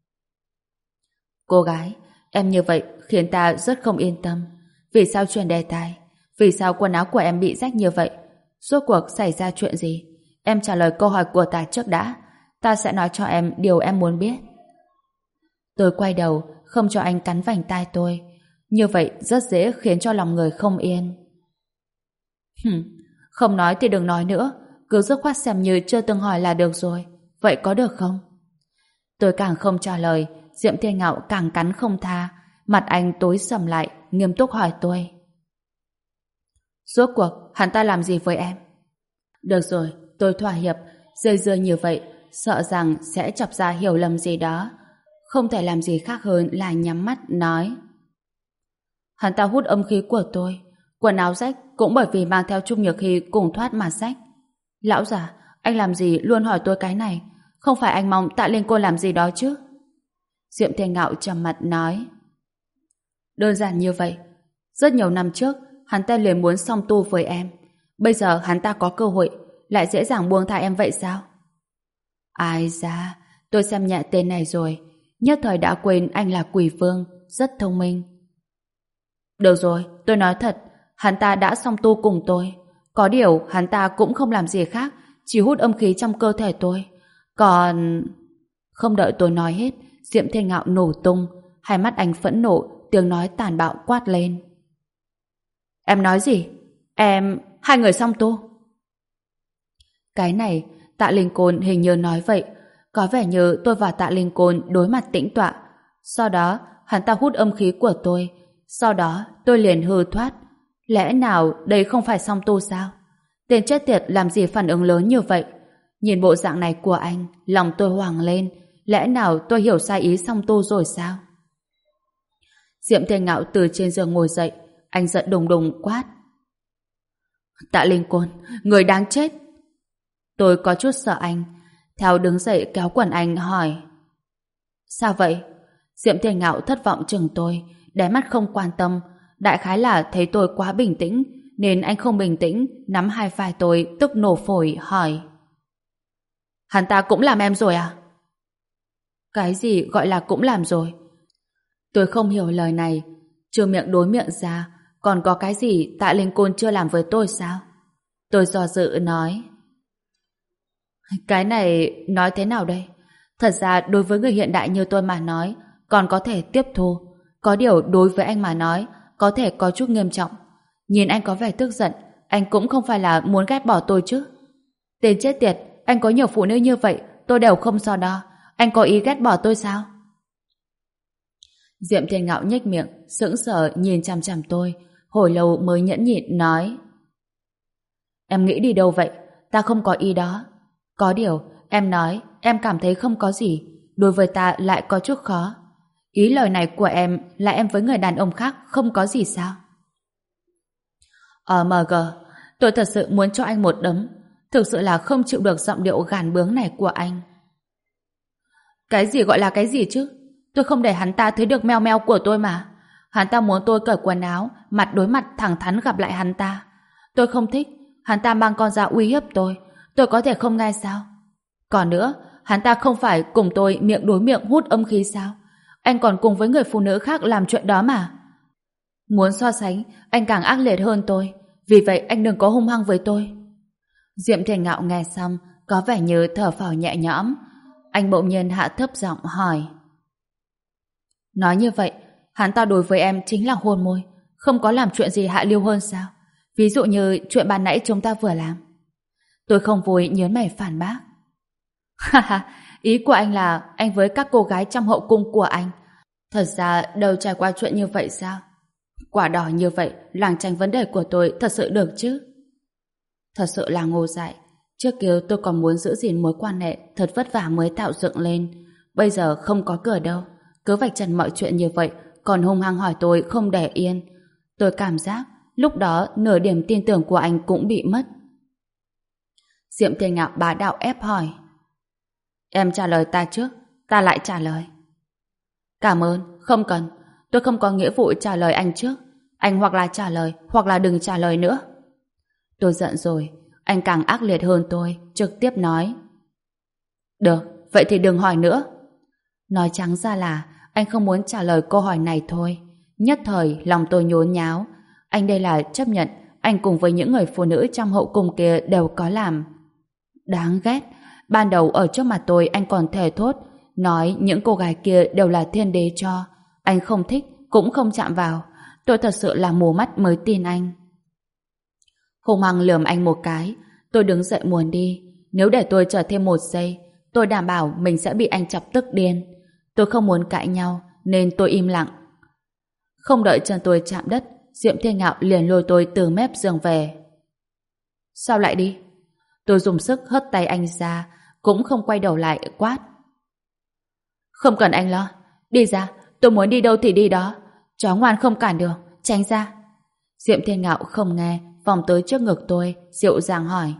Speaker 1: Cô gái, em như vậy khiến ta rất không yên tâm. Vì sao chuyển đề tài? Vì sao quần áo của em bị rách như vậy? Rốt cuộc xảy ra chuyện gì? Em trả lời câu hỏi của ta trước đã. Ta sẽ nói cho em điều em muốn biết. Tôi quay đầu, không cho anh cắn vành tai tôi. Như vậy rất dễ khiến cho lòng người không yên. Hừm, không nói thì đừng nói nữa. Cứ dứt khoát xem như chưa từng hỏi là được rồi. Vậy có được không? Tôi càng không trả lời, Diệm Thiên Ngạo càng cắn không tha. Mặt anh tối sầm lại, nghiêm túc hỏi tôi. Rốt cuộc, hắn ta làm gì với em? Được rồi, tôi thỏa hiệp. Dây dưa như vậy, sợ rằng sẽ chọc ra hiểu lầm gì đó. Không thể làm gì khác hơn là nhắm mắt nói. Hắn ta hút âm khí của tôi. Quần áo rách cũng bởi vì mang theo Trung Nhược Hy cùng thoát mà rách. Lão già, anh làm gì luôn hỏi tôi cái này? Không phải anh mong Tạ Linh Côn làm gì đó chứ? Diệm Thiên Ngạo trầm mặt nói. Đơn giản như vậy. Rất nhiều năm trước, hắn ta liền muốn song tu với em. Bây giờ hắn ta có cơ hội, lại dễ dàng buông tha em vậy sao? Ai da, tôi xem nhẹ tên này rồi. Nhất thời đã quên anh là quỷ vương, rất thông minh. Được rồi, tôi nói thật, hắn ta đã song tu cùng tôi. Có điều, hắn ta cũng không làm gì khác, chỉ hút âm khí trong cơ thể tôi. Còn... Không đợi tôi nói hết, Diệm Thiên Ngạo nổ tung, hai mắt anh phẫn nộ, tiếng nói tàn bạo quát lên. Em nói gì? Em... Hai người song tu? Cái này, Tạ Linh Côn hình như nói vậy. Có vẻ như tôi và Tạ Linh Côn đối mặt tĩnh tọa. Sau đó, hắn ta hút âm khí của tôi. Sau đó, tôi liền hư thoát. Lẽ nào đây không phải song tu sao? Tên chết tiệt làm gì phản ứng lớn như vậy? Nhìn bộ dạng này của anh, lòng tôi hoảng lên. Lẽ nào tôi hiểu sai ý song tu rồi sao? Diệm Thiên Ngạo từ trên giường ngồi dậy. Anh giận đùng đùng quát. Tạ Linh Côn, người đáng chết. Tôi có chút sợ anh. Theo đứng dậy kéo quần anh hỏi. Sao vậy? Diệm Thiên Ngạo thất vọng chừng tôi, đáy mắt không quan tâm. Đại khái là thấy tôi quá bình tĩnh, nên anh không bình tĩnh, nắm hai vai tôi tức nổ phổi hỏi. Hắn ta cũng làm em rồi à? Cái gì gọi là cũng làm rồi? Tôi không hiểu lời này. Trừ miệng đối miệng ra, còn có cái gì Tạ Linh Côn chưa làm với tôi sao? Tôi do dự nói. Cái này nói thế nào đây? Thật ra đối với người hiện đại như tôi mà nói, còn có thể tiếp thu. Có điều đối với anh mà nói, có thể có chút nghiêm trọng. Nhìn anh có vẻ tức giận, anh cũng không phải là muốn ghét bỏ tôi chứ. Tên chết tiệt, anh có nhiều phụ nữ như vậy, tôi đều không so đo. Anh có ý ghét bỏ tôi sao? Diệm Thiên Ngạo nhếch miệng, sững sờ nhìn chằm chằm tôi, hồi lâu mới nhẫn nhịn nói. Em nghĩ đi đâu vậy? Ta không có ý đó. Có điều, em nói, em cảm thấy không có gì, đối với ta lại có chút khó. Ý lời này của em là em với người đàn ông khác không có gì sao? Ờ em giê, tôi thật sự muốn cho anh một đấm, thực sự là không chịu được giọng điệu gàn bướng này của anh. Cái gì gọi là cái gì chứ? Tôi không để hắn ta thấy được meo meo của tôi mà. Hắn ta muốn tôi cởi quần áo, mặt đối mặt thẳng thắn gặp lại hắn ta. Tôi không thích, hắn ta mang con dao uy hiếp tôi, tôi có thể không nghe sao? Còn nữa, hắn ta không phải cùng tôi miệng đối miệng hút âm khí sao? Anh còn cùng với người phụ nữ khác làm chuyện đó mà. Muốn so sánh, anh càng ác liệt hơn tôi, vì vậy anh đừng có hung hăng với tôi. Diệm Thiên Ngạo nghe xong, có vẻ như thở phào nhẹ nhõm. Anh bỗng nhiên hạ thấp giọng hỏi. Nói như vậy, hắn ta đối với em chính là hôn môi, không có làm chuyện gì hạ lưu hơn sao? Ví dụ như chuyện ban nãy chúng ta vừa làm. Tôi không vui nhớn mày phản bác. Ha ha, ý của anh là anh với các cô gái trong hậu cung của anh thật ra đâu trải qua chuyện như vậy sao? Quả đỏ như vậy, làng tránh vấn đề của tôi thật sự được chứ? Thật sự là ngô dại. Trước kia tôi còn muốn giữ gìn mối quan hệ thật vất vả mới tạo dựng lên. Bây giờ không có cửa đâu. Cứ vạch trần mọi chuyện như vậy, còn hung hăng hỏi tôi không để yên. Tôi cảm giác lúc đó nửa điểm tin tưởng của anh cũng bị mất. Diệm Thiên Ngạo bá đạo ép hỏi. Em trả lời ta trước, ta lại trả lời. Cảm ơn, không cần. Tôi không có nghĩa vụ trả lời anh trước. Anh hoặc là trả lời, hoặc là đừng trả lời nữa. Tôi giận rồi. Anh càng ác liệt hơn tôi, trực tiếp nói. Được, vậy thì đừng hỏi nữa. Nói trắng ra là anh không muốn trả lời câu hỏi này thôi. Nhất thời lòng tôi nhốn nháo. Anh đây là chấp nhận anh cùng với những người phụ nữ trong hậu cung kia đều có làm. Đáng ghét. Ban đầu ở trước mặt tôi anh còn thề thốt nói những cô gái kia đều là thiên đế cho. Anh không thích cũng không chạm vào. Tôi thật sự là mù mắt mới tin anh. Hùng hăng lườm anh một cái. Tôi đứng dậy muốn đi. Nếu để tôi chờ thêm một giây, tôi đảm bảo mình sẽ bị anh chọc tức điên. Tôi không muốn cãi nhau nên tôi im lặng. Không đợi chân tôi chạm đất, Diệm Thiên Ngạo liền lôi tôi từ mép giường về. Sao lại đi? Tôi dùng sức hất tay anh ra, cũng không quay đầu lại quát. Không cần anh lo, đi ra, tôi muốn đi đâu thì đi đó. Chó ngoan không cản được, tránh ra. Diệm Thiên Ngạo không nghe, vòng tới trước ngực tôi, dịu dàng hỏi.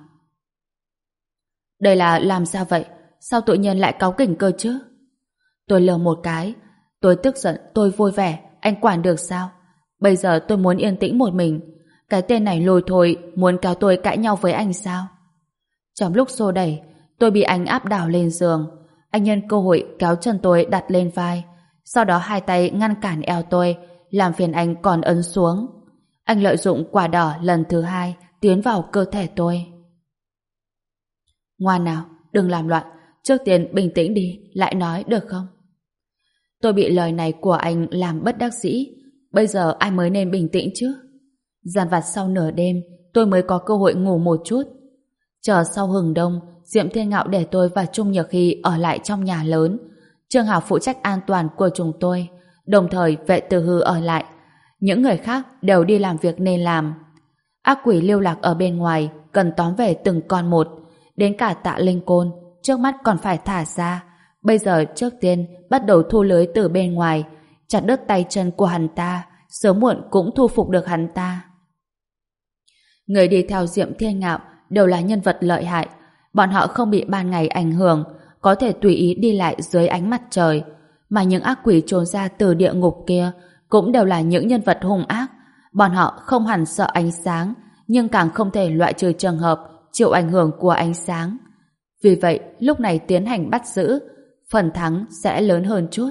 Speaker 1: Đây là làm sao vậy? Sao tự nhiên lại cáu kỉnh cơ chứ? Tôi lờ một cái. Tôi tức giận, tôi vui vẻ. Anh quản được sao? Bây giờ tôi muốn yên tĩnh một mình. Cái tên này lôi thôi, muốn kéo tôi cãi nhau với anh sao? Trong lúc xô đẩy, tôi bị anh áp đảo lên giường. Anh nhân cơ hội kéo chân tôi đặt lên vai. Sau đó hai tay ngăn cản eo tôi, làm phiền anh còn ấn xuống. Anh lợi dụng quả đỏ lần thứ hai tiến vào cơ thể tôi. Ngoan nào, đừng làm loạn. Trước tiên bình tĩnh đi, lại nói được không? Tôi bị lời này của anh làm bất đắc dĩ. Bây giờ ai mới nên bình tĩnh chứ? Dàn vặt sau nửa đêm, tôi mới có cơ hội ngủ một chút. Chờ sau hừng đông, Diệm Thiên Ngạo để tôi và Trung Nhược Hy ở lại trong nhà lớn. Trương Hảo phụ trách an toàn của chúng tôi, đồng thời Vệ Tử Hư ở lại. Những người khác đều đi làm việc nên làm. Ác quỷ lưu lạc ở bên ngoài, cần tóm về từng con một. Đến cả Tạ Linh Côn, trước mắt còn phải thả ra. Bây giờ trước tiên bắt đầu thu lưới từ bên ngoài, chặt đứt tay chân của hắn ta, sớm muộn cũng thu phục được hắn ta. Người đi theo Diệm Thiên Ngạo đều là nhân vật lợi hại. Bọn họ không bị ban ngày ảnh hưởng, có thể tùy ý đi lại dưới ánh mặt trời. Mà những ác quỷ trốn ra từ địa ngục kia cũng đều là những nhân vật hung ác. Bọn họ không hẳn sợ ánh sáng, nhưng càng không thể loại trừ trường hợp chịu ảnh hưởng của ánh sáng. Vì vậy, lúc này tiến hành bắt giữ, phần thắng sẽ lớn hơn chút.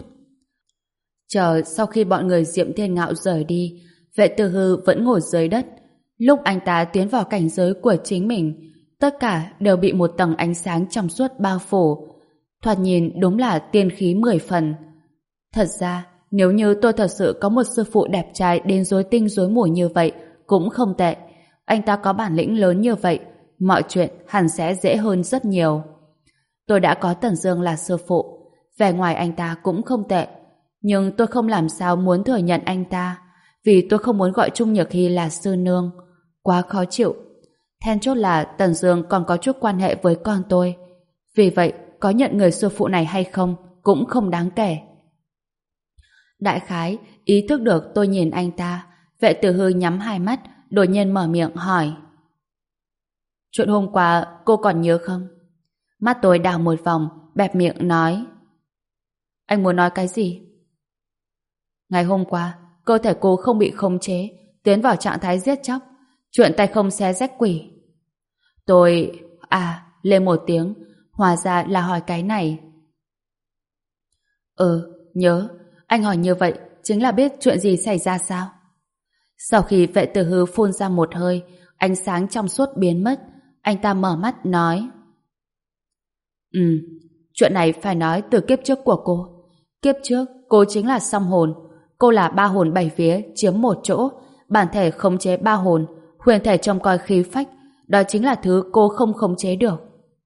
Speaker 1: Chờ sau khi bọn người Diệm Thiên Ngạo rời đi, Vệ Tử Hư vẫn ngồi dưới đất. Lúc anh ta tiến vào cảnh giới của chính mình, tất cả đều bị một tầng ánh sáng trong suốt bao phủ. Thoạt nhìn đúng là tiên khí mười phần. Thật ra, nếu như tôi thật sự có một sư phụ đẹp trai đến rối tinh rối mù như vậy, cũng không tệ. Anh ta có bản lĩnh lớn như vậy, mọi chuyện hẳn sẽ dễ hơn rất nhiều. Tôi đã có Tần Dương là sư phụ, vẻ ngoài anh ta cũng không tệ, nhưng tôi không làm sao muốn thừa nhận anh ta, vì tôi không muốn gọi Trung Nhược Hy là sư nương, quá khó chịu. Then chốt là Tần Dương còn có chút quan hệ với con tôi, vì vậy có nhận người sư phụ này hay không cũng không đáng kể. Đại khái ý thức được tôi nhìn anh ta, Vệ Tử Hư nhắm hai mắt, đột nhiên mở miệng hỏi: chuyện hôm qua cô còn nhớ không? Mắt tôi đảo một vòng, bẹp miệng nói: anh muốn nói cái gì? Ngày hôm qua, cơ thể cô không bị khống chế, tiến vào trạng thái giết chóc, chuyện tay không xé rách quỷ. Tôi... à, lên một tiếng, hóa ra là hỏi cái này. Ừ, nhớ, anh hỏi như vậy chính là biết chuyện gì xảy ra sao? Sau khi Vệ Tử Hư phun ra một hơi, ánh sáng trong suốt biến mất, anh ta mở mắt nói: Ừ, chuyện này phải nói từ kiếp trước của cô. Kiếp trước, cô chính là song hồn. Cô là ba hồn bảy vía chiếm một chỗ, bản thể khống chế ba hồn, huyền thể trông coi khí phách, đó chính là thứ cô không khống chế được.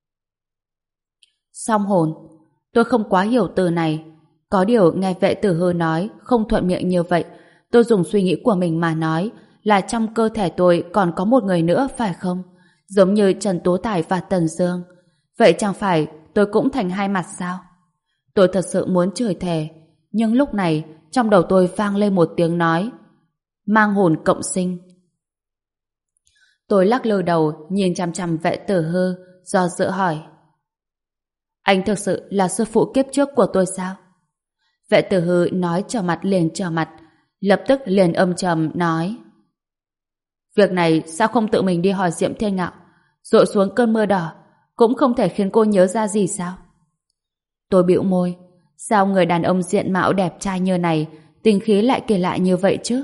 Speaker 1: Song hồn, tôi không quá hiểu từ này. Có điều nghe Vệ Tử Hư nói không thuận miệng như vậy, tôi dùng suy nghĩ của mình mà nói là trong cơ thể tôi còn có một người nữa phải không? Giống như Trần Tố Tài và Tần Dương. Vậy chẳng phải tôi cũng thành hai mặt sao? Tôi thật sự muốn chửi thề, nhưng lúc này trong đầu tôi vang lên một tiếng nói: mang hồn cộng sinh. Tôi lắc lư đầu nhìn chằm chằm Vệ Tử Hư, do dự hỏi: anh thực sự là sư phụ kiếp trước của tôi sao? Vệ Tử Hư nói trở mặt liền trở mặt, lập tức liền âm trầm nói: việc này sao không tự mình đi hỏi Diệm Thiên Ngạo, dội xuống cơn mưa đỏ, cũng không thể khiến cô nhớ ra gì sao? Tôi bĩu môi, sao người đàn ông diện mạo đẹp trai như này tinh khí lại kỳ lạ như vậy chứ?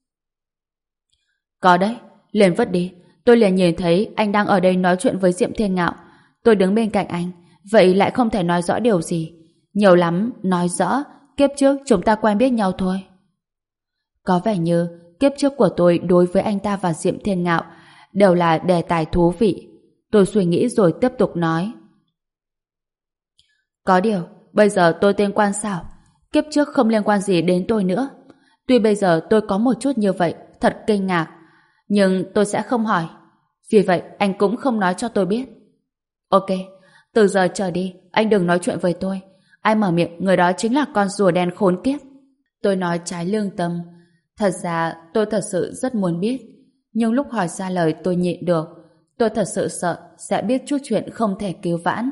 Speaker 1: Có đấy, liền vứt đi. Tôi liền nhìn thấy anh đang ở đây nói chuyện với Diệm Thiên Ngạo, tôi đứng bên cạnh anh, vậy lại không thể nói rõ điều gì. Nhiều lắm nói rõ kiếp trước chúng ta quen biết nhau thôi. Có vẻ như kiếp trước của tôi đối với anh ta và Diệm Thiên Ngạo đều là đề tài thú vị. Tôi suy nghĩ rồi tiếp tục nói: có điều bây giờ tôi tên Quan Xảo, kiếp trước không liên quan gì đến tôi nữa. Tuy bây giờ tôi có một chút như vậy, thật kinh ngạc, nhưng tôi sẽ không hỏi. Vì vậy anh cũng không nói cho tôi biết. Ok, từ giờ trở đi anh đừng nói chuyện với tôi. Ai mở miệng người đó chính là con rùa đen khốn kiếp. Tôi nói trái lương tâm. Thật ra tôi thật sự rất muốn biết, nhưng lúc hỏi ra lời tôi nhịn được. Tôi thật sự sợ sẽ biết chút chuyện không thể cứu vãn.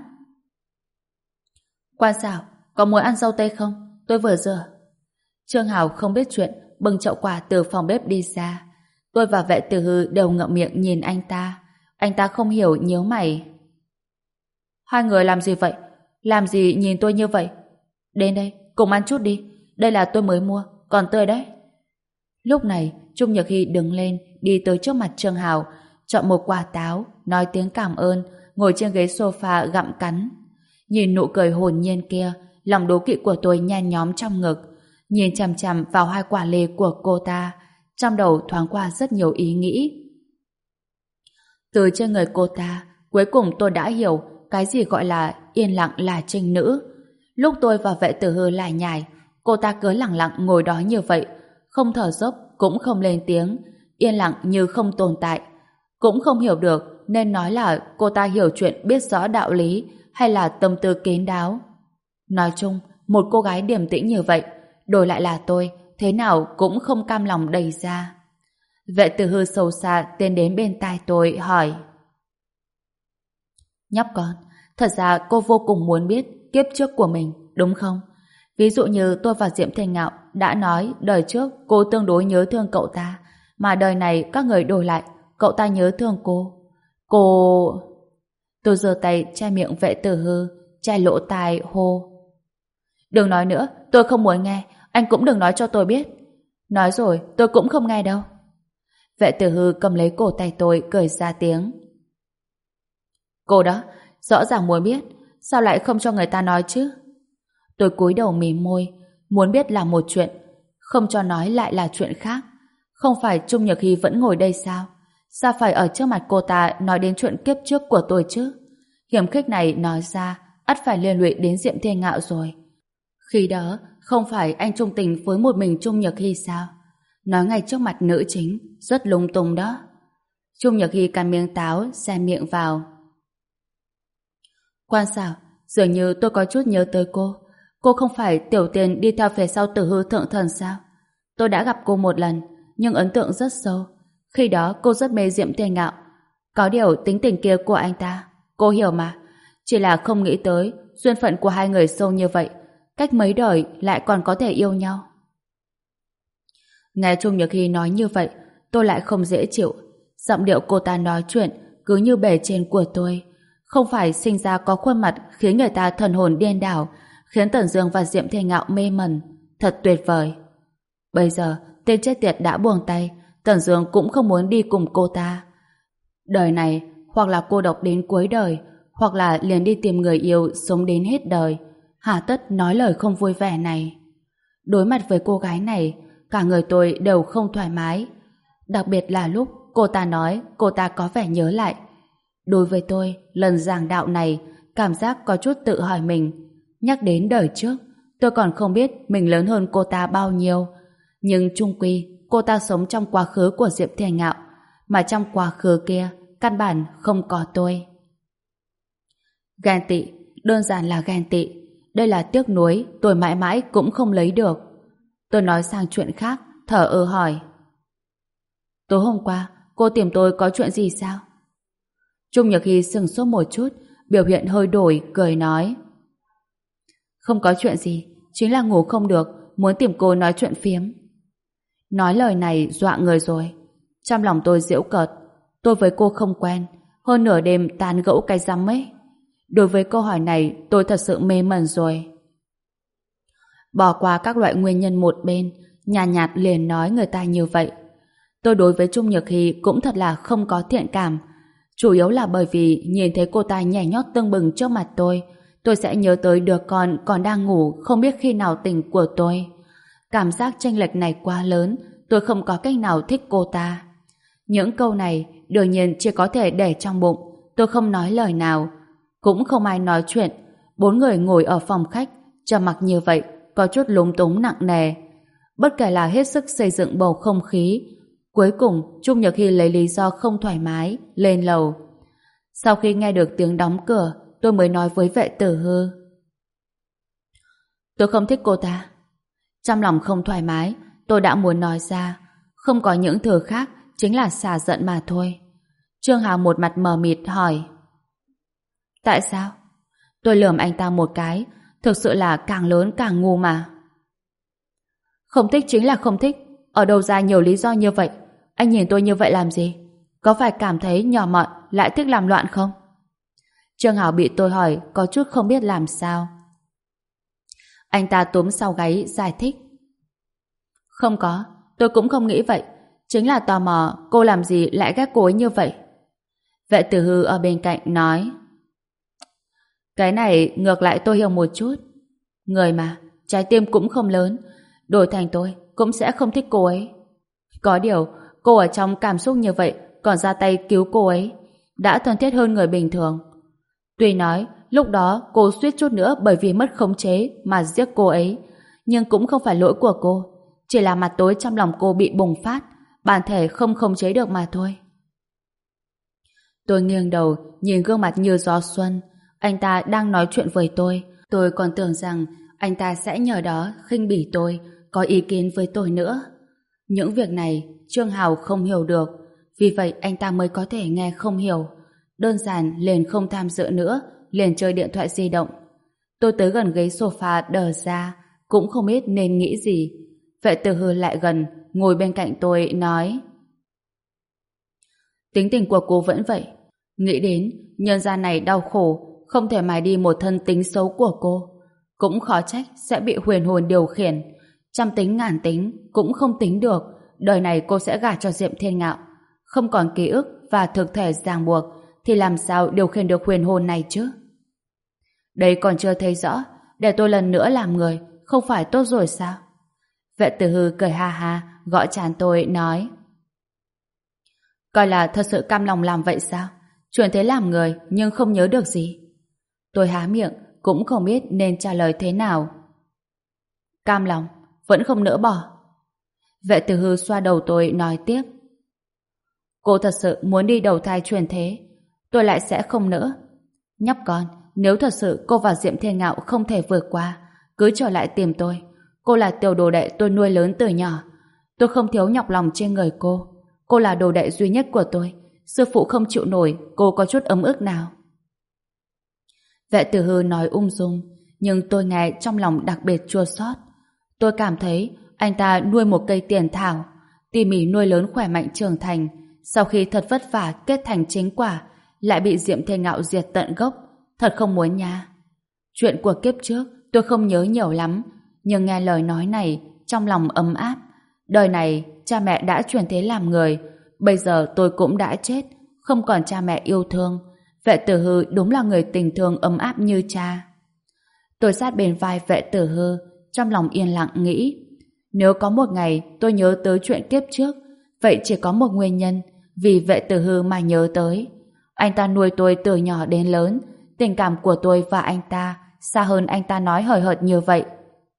Speaker 1: Quan Sảo, có muốn ăn dâu tây không? Tôi vừa rửa. Trương Hào không biết chuyện, bưng chậu quả từ phòng bếp đi ra. Tôi và Vệ Tử Hư đều ngậm miệng nhìn anh ta. Anh ta không hiểu, nhíu mày. Hai người làm gì vậy? Làm gì nhìn tôi như vậy? Đến đây, cùng ăn chút đi. Đây là tôi mới mua, còn tươi đấy. Lúc này, Trung Nhược Hy đứng lên, đi tới trước mặt Trương Hào, chọn một quả táo, nói tiếng cảm ơn, ngồi trên ghế sofa gặm cắn. Nhìn nụ cười hồn nhiên kia, lòng đố kỵ của tôi nhen nhóm trong ngực. Nhìn chằm chằm vào hai quả lê của cô ta, trong đầu thoáng qua rất nhiều ý nghĩ. Từ trên người cô ta, cuối cùng tôi đã hiểu cái gì gọi là yên lặng là trinh nữ. Lúc tôi và Vệ Tử Hư lải nhải, cô ta cứ lặng lặng ngồi đó như vậy, không thở dốc, cũng không lên tiếng, yên lặng như không tồn tại. Cũng không hiểu được nên nói là cô ta hiểu chuyện biết rõ đạo lý hay là tâm tư kín đáo. Nói chung, một cô gái điềm tĩnh như vậy, đổi lại là tôi, thế nào cũng không cam lòng đẩy ra. Vệ Tử Hư sâu xa tiến đến bên tai tôi hỏi: Nhóc con, thật ra cô vô cùng muốn biết kiếp trước của mình, đúng không? Ví dụ như tôi và Diệm Thanh Ngạo đã nói đời trước cô tương đối nhớ thương cậu ta, mà đời này các người đổi lại, cậu ta nhớ thương cô. Cô... Tôi giơ tay che miệng Vệ Tử Hư, che lỗ tai hô: Đừng nói nữa, tôi không muốn nghe, anh cũng đừng nói cho tôi biết. Nói rồi, tôi cũng không nghe đâu. Vệ Tử Hư cầm lấy cổ tay tôi, cười ra tiếng: Cô đó, rõ ràng muốn biết, sao lại không cho người ta nói chứ? Tôi cúi đầu mím môi, muốn biết là một chuyện, không cho nói lại là chuyện khác. Không phải Trung Nhược Hy vẫn ngồi đây sao? Sao phải ở trước mặt cô ta nói đến chuyện kiếp trước của tôi chứ? Hiểm khích này nói ra, ắt phải liên lụy đến Diệm Thiên Ngạo rồi. Khi đó, không phải anh trung tình với một mình Trung Nhược Hy sao? Nói ngay trước mặt nữ chính, rất lung tung đó. Trung Nhược Hy cắn miếng táo, xem miệng vào. Quan Sảo, dường như tôi có chút nhớ tới cô. Cô không phải tiểu tiền đi theo phía sau Tử Hư thượng thần sao? Tôi đã gặp cô một lần, nhưng ấn tượng rất sâu. Khi đó cô rất mê Diệm Thiên Ngạo. Có điều tính tình kia của anh ta, cô hiểu mà. Chỉ là không nghĩ tới duyên phận của hai người sâu như vậy, cách mấy đời lại còn có thể yêu nhau. Nghe Trung Nhược Hy nói như vậy, tôi lại không dễ chịu. Giọng điệu cô ta nói chuyện cứ như bề trên của tôi. Không phải sinh ra có khuôn mặt khiến người ta thần hồn điên đảo, khiến Tần Dương và Diệm Thiên Ngạo mê mẩn. Thật tuyệt vời. Bây giờ, tên chết tiệt đã buông tay, Tần Dương cũng không muốn đi cùng cô ta. Đời này, hoặc là cô độc đến cuối đời, hoặc là liền đi tìm người yêu sống đến hết đời. Hà tất nói lời không vui vẻ này. Đối mặt với cô gái này, cả người tôi đều không thoải mái. Đặc biệt là lúc cô ta nói cô ta có vẻ nhớ lại. Đối với tôi, lần giảng đạo này, cảm giác có chút tự hỏi mình. Nhắc đến đời trước, tôi còn không biết mình lớn hơn cô ta bao nhiêu. Nhưng chung quy, cô ta sống trong quá khứ của Diệp Thiên Ngạo, mà trong quá khứ kia, căn bản không có tôi. Ghen tị, đơn giản là ghen tị. Đây là tiếc nuối, tôi mãi mãi cũng không lấy được. Tôi nói sang chuyện khác, thở ơ hỏi: Tối hôm qua, cô tìm tôi có chuyện gì sao? Trung Nhược Hy sừng sốt một chút, biểu hiện hơi đổi, cười nói: Không có chuyện gì, chính là ngủ không được, muốn tìm cô nói chuyện phiếm. Nói lời này dọa người rồi. Trong lòng tôi giễu cợt, tôi với cô không quen, hơn nửa đêm tán gẫu cái rắm ấy. Đối với câu hỏi này, tôi thật sự mê mẩn rồi. Bỏ qua các loại nguyên nhân một bên, nhàn nhạt, nhạt liền nói người ta như vậy. Tôi đối với Trung Nhược Hy cũng thật là không có thiện cảm. Chủ yếu là bởi vì nhìn thấy cô ta nhảy nhót tưng bừng trước mặt tôi, tôi sẽ nhớ tới đứa con còn đang ngủ không biết khi nào tỉnh của tôi. Cảm giác chênh lệch này quá lớn, tôi không có cách nào thích cô ta. Những câu này đương nhiên chỉ có thể để trong bụng, tôi không nói lời nào. Cũng không ai nói chuyện. Bốn người ngồi ở phòng khách, trầm mặc như vậy, có chút lúng túng nặng nề. Bất kể là hết sức xây dựng bầu không khí, cuối cùng Trung Nhược Hy lấy lý do không thoải mái lên lầu. Sau khi nghe được tiếng đóng cửa, tôi mới nói với Vệ Tử Hư: Tôi không thích cô ta. Trong lòng không thoải mái, tôi đã muốn nói ra, không có những thứ khác, chính là xả giận mà thôi. Trương Hào một mặt mờ mịt hỏi. Tại sao? Tôi lườm anh ta một cái, thực sự là càng lớn càng ngu mà. Không thích chính là không thích, ở đâu ra nhiều lý do như vậy? Anh nhìn tôi như vậy làm gì? Có phải cảm thấy nhỏ mọn lại thích làm loạn không? Trương Hảo bị tôi hỏi có chút không biết làm sao. Anh ta túm sau gáy giải thích. Không có, tôi cũng không nghĩ vậy. Chính là tò mò cô làm gì lại ghét cô ấy như vậy. Vệ Tử Hư ở bên cạnh nói. Cái này ngược lại tôi hiểu một chút. Người mà, trái tim cũng không lớn, đổi thành tôi cũng sẽ không thích cô ấy. Có điều, cô ở trong cảm xúc như vậy còn ra tay cứu cô ấy, đã thân thiết hơn người bình thường. Tuy nói, lúc đó cô suýt chút nữa bởi vì mất khống chế mà giết cô ấy, nhưng cũng không phải lỗi của cô, chỉ là mặt tối trong lòng cô bị bùng phát, bản thể không khống chế được mà thôi. Tôi nghiêng đầu, nhìn gương mặt như gió xuân, anh ta đang nói chuyện với tôi, tôi còn tưởng rằng anh ta sẽ nhờ đó khinh bỉ tôi, có ý kiến với tôi nữa. Những việc này Trương Hào không hiểu được, vì vậy anh ta mới có thể nghe không hiểu. Đơn giản liền không tham dự nữa, liền chơi điện thoại di động. Tôi tới gần ghế sofa đờ ra, cũng không biết nên nghĩ gì. Vệ Tử Hư lại gần, ngồi bên cạnh tôi nói. Tính tình của cô vẫn vậy. Nghĩ đến nhân gian này đau khổ, không thể mài đi một thân tính xấu của cô. Cũng khó trách sẽ bị huyền hồn điều khiển. Trăm tính ngàn tính cũng không tính được, đời này cô sẽ gả cho Diệm Thiên Ngạo. Không còn ký ức và thực thể ràng buộc thì làm sao điều khiển được huyền hồn này chứ? Đây còn chưa thấy rõ, để tôi lần nữa làm người, không phải tốt rồi sao? Vệ Tử Hư cười ha ha, gõ trán tôi, nói. Coi là thật sự cam lòng làm vậy sao? Chuyển thế làm người, nhưng không nhớ được gì. Tôi há miệng, cũng không biết nên trả lời thế nào. Cam lòng, vẫn không nỡ bỏ. Vệ Tử Hư xoa đầu tôi, nói tiếp. Cô thật sự muốn đi đầu thai chuyển thế, tôi lại sẽ không nỡ. Nhóc con, nếu thật sự cô và Diệm Thiên Ngạo không thể vượt qua, cứ trở lại tìm tôi. Cô là tiểu đồ đệ tôi nuôi lớn từ nhỏ. Tôi không thiếu nhọc lòng trên người cô. Cô là đồ đệ duy nhất của tôi. Sư phụ không chịu nổi, cô có chút ấm ức nào? Vệ Tử Hư nói ung dung, nhưng tôi nghe trong lòng đặc biệt chua xót. Tôi cảm thấy anh ta nuôi một cây tiền thảo, tỉ mỉ nuôi lớn khỏe mạnh trưởng thành, sau khi thật vất vả kết thành chính quả, lại bị Diệm Thiên Ngạo diệt tận gốc, thật không muốn nha. Chuyện của kiếp trước tôi không nhớ nhiều lắm, nhưng nghe lời nói này trong lòng ấm áp. Đời này cha mẹ đã chuyển thế làm người, bây giờ tôi cũng đã chết, không còn cha mẹ yêu thương. Vệ Tử Hư đúng là người tình thương ấm áp như cha. Tôi sát bên vai Vệ Tử Hư, trong lòng yên lặng nghĩ, nếu có một ngày tôi nhớ tới chuyện kiếp trước, vậy chỉ có một nguyên nhân, vì Vệ Tử Hư mà nhớ tới. Anh ta nuôi tôi từ nhỏ đến lớn, tình cảm của tôi và anh ta xa hơn anh ta nói hời hợt như vậy.